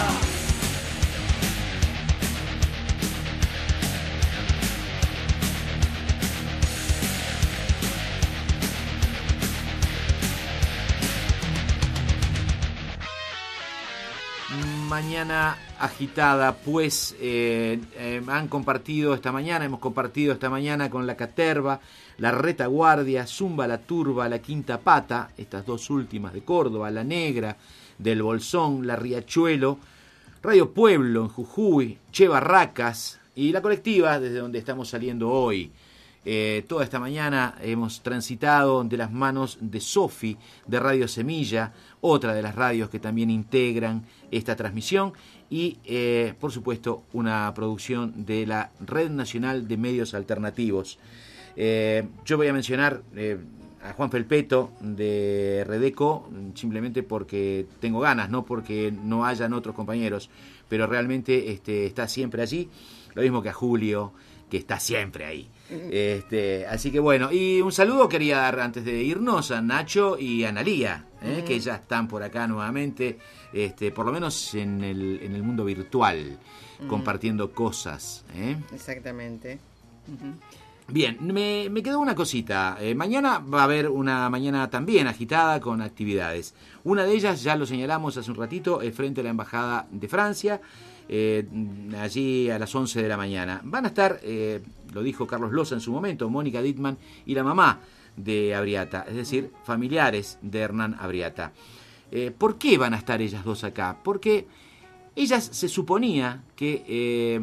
E: Mañana agitada, pues hemos compartido esta mañana con la Caterva, la Retaguardia, Zumba la Turba, la Quinta Pata, estas dos últimas de Córdoba, la Negra del Bolsón, la Riachuelo, Radio Pueblo en Jujuy, Che Barracas y la colectiva desde donde estamos saliendo hoy. Toda esta mañana hemos transitado de las manos de Sofi de Radio Semilla, otra de las radios que también integran esta transmisión, y por supuesto una producción de la Red Nacional de Medios Alternativos. Yo voy a mencionar a Juan Felpeto de Redeco simplemente porque tengo ganas, no porque no hayan otros compañeros, pero realmente está siempre allí, lo mismo que a Julio, que está siempre ahí. Así que bueno, y un saludo quería dar antes de irnos a Nacho y a Analía, que ya están por acá nuevamente, por lo menos en el mundo virtual, compartiendo cosas.
D: Exactamente.
E: Bien, me quedó una cosita. Mañana va a haber una mañana también agitada con actividades. Una de ellas, ya lo señalamos hace un ratito, es frente a la Embajada de Francia, allí a las 11 de la mañana. Van a estar, lo dijo Carlos Loza en su momento, Mónica Dittmann y la mamá de Abriata, es decir, familiares de Hernán Abriata. ¿Por qué van a estar ellas dos acá? Porque ellas se suponía que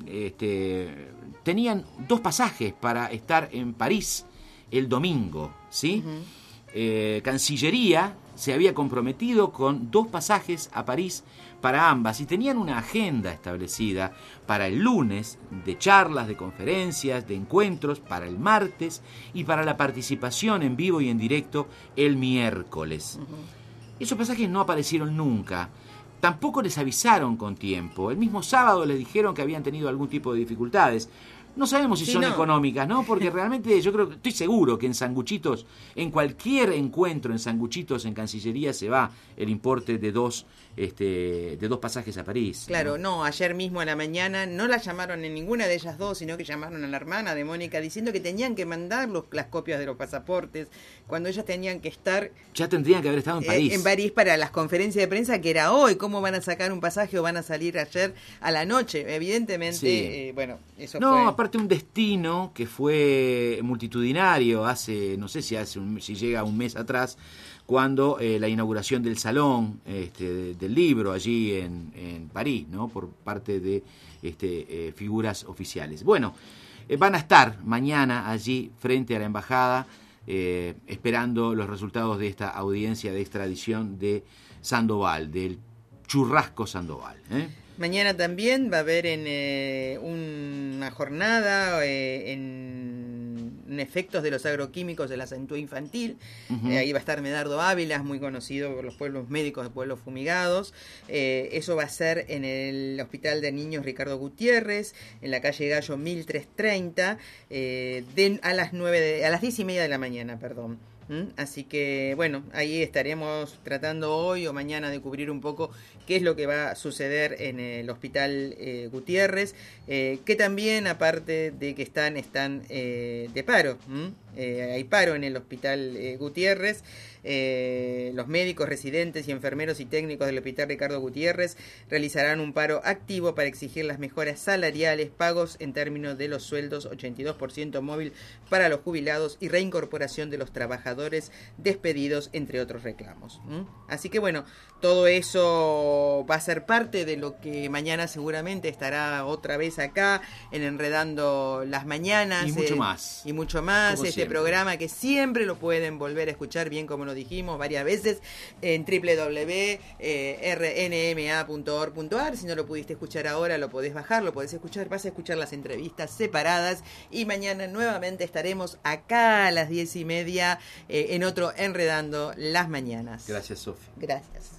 E: tenían dos pasajes para estar en París el domingo, ¿sí? Cancillería se había comprometido con dos pasajes a París para ambas y tenían una agenda establecida para el lunes de charlas, de conferencias, de encuentros, para el martes y para la participación en vivo y en directo el miércoles. Esos pasajes no aparecieron nunca. Tampoco les avisaron con tiempo. El mismo sábado les dijeron que habían tenido algún tipo de dificultades, No sabemos si son económicas, ¿no? Porque realmente yo creo, estoy seguro que en sanguchitos, en cualquier encuentro en sanguchitos en Cancillería se va el importe de dos pasajes a París.
D: Claro, no, ayer mismo a la mañana no la llamaron en ninguna de ellas dos, sino que llamaron a la hermana de Mónica diciendo que tenían que mandar las copias de los pasaportes, cuando ellas tenían que estar...
E: Ya tendrían que haber estado en París.
D: En París para las conferencias de prensa, que era hoy. ¿Cómo van a sacar un pasaje o van a salir ayer a la noche? Evidentemente, bueno, eso fue...
E: No, aparte un destino que fue multitudinario hace, no sé si llega un mes atrás, cuando la inauguración del Salón del Libro allí en París, ¿no? Por parte de figuras oficiales. Bueno, van a estar mañana allí frente a la embajada esperando los resultados de esta audiencia de extradición de Sandoval, del churrasco Sandoval.
D: Mañana también va a haber una jornada en efectos de los agroquímicos de la salud infantil. Ahí va a estar Medardo Ávila, muy conocido por los pueblos médicos de Pueblos Fumigados. Eso va a ser en el Hospital de Niños Ricardo Gutiérrez, en la calle Gallo 1330, a las 10:30 de la mañana, perdón. Así que, bueno, ahí estaremos tratando hoy o mañana de cubrir un poco qué es lo que va a suceder en el Hospital Gutiérrez, que también, aparte de que están de paro. Hay paro en el Hospital Gutiérrez. Los médicos, residentes y enfermeros y técnicos del Hospital Ricardo Gutiérrez realizarán un paro activo para exigir las mejoras salariales, pagos en términos de los sueldos, 82% móvil para los jubilados y reincorporación de los trabajadores despedidos, entre otros reclamos. Así que bueno, todo eso va a ser parte de lo que mañana seguramente estará otra vez acá en Enredando las Mañanas.
E: Y mucho más.
D: Y mucho más.
E: Como
D: este
E: siempre.
D: Programa que siempre lo pueden volver a escuchar, bien como lo dijimos varias veces, en www.rnma.org.ar. Si no lo pudiste escuchar ahora, lo podés bajar, lo podés escuchar, vas a escuchar las entrevistas separadas, y mañana nuevamente estaremos acá a las 10:30 en otro Enredando las Mañanas.
E: Gracias, Sofi.
D: Gracias.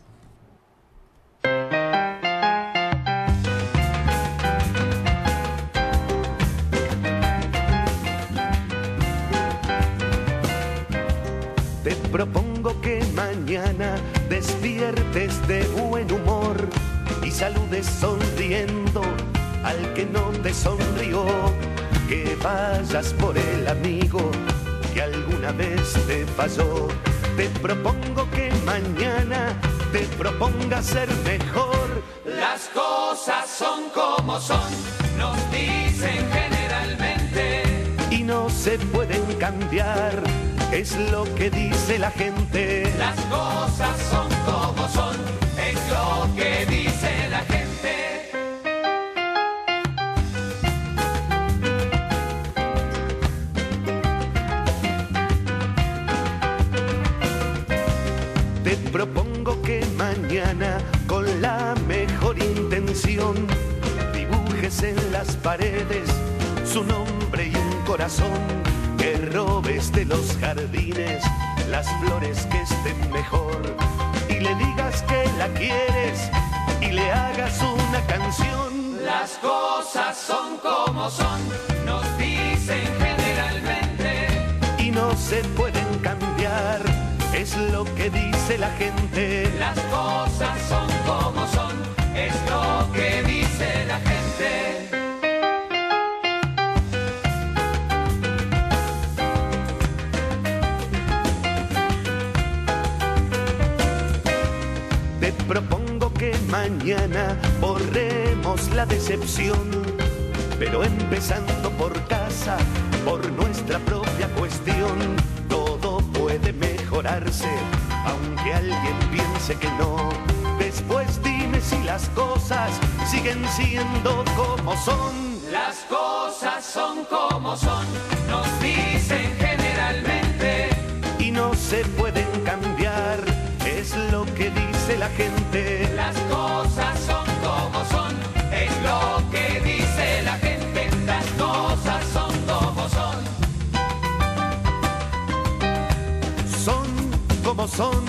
N: Te propongo que mañana despiertes de buen humor y saludes sonriendo al que no te sonrió, que vayas por el amigo que alguna vez te falló. Te propongo que mañana te propongas ser mejor.
L: Las cosas son como son, nos dicen generalmente,
N: Y no se pueden cambiar, es lo que dice la gente.
L: las cosas son como son, es lo que dice la gente.
N: Te propongo que mañana, con la mejor intención, dibujes en las paredes su nombre y un corazón, que robes de los jardines las flores que estén mejor, y le digas que la quieres y le hagas una canción.
L: Las cosas son como son, nos dicen generalmente,
N: Y no se pueden cambiar, es lo que dice la gente.
L: las cosas son como son, es lo que dice la gente.
N: Te propongo que mañana borremos la decepción, pero empezando por casa, por nuestra propia cuestión. Todo puede mejorarse, aunque alguien piense que no. Después dime si las cosas siguen siendo como son.
L: Las cosas son como son, nos dicen generalmente,
N: Y no se pueden cambiar, es lo que dice la gente.
L: las cosas son como son, es lo que dice la gente, las cosas son como son.
N: Son como son.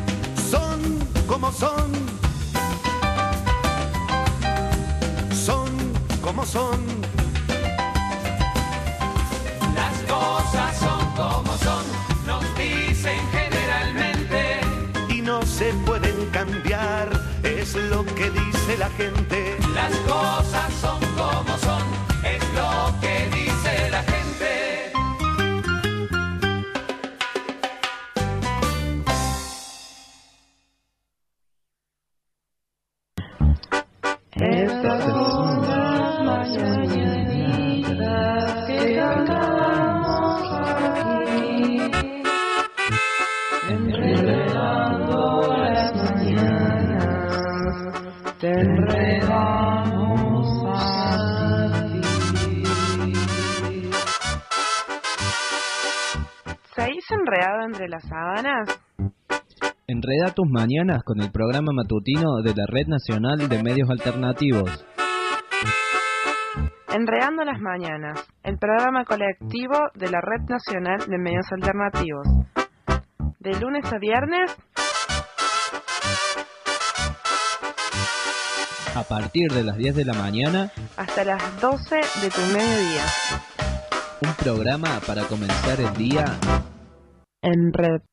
N: Son como son. Son como son.
L: Las cosas son como son, nos dicen generalmente.
N: Y no se pueden cambiar, es lo que dice la gente.
L: Las cosas son como son, es lo que dice la gente.
P: Estas son las mañanitas que cantamos aquí, enredando las mañanas, te enredamos a ti.
R: ¿Seguís enredado entre las sábanas?
W: Enreda tus mañanas con el programa matutino de la Red Nacional de Medios Alternativos.
R: Enredando las mañanas, el programa colectivo de la Red Nacional de Medios Alternativos. De lunes a viernes,
W: a partir de las 10 de la mañana,
R: hasta las 12 de tu mediodía.
W: Un programa para comenzar el día
R: en red.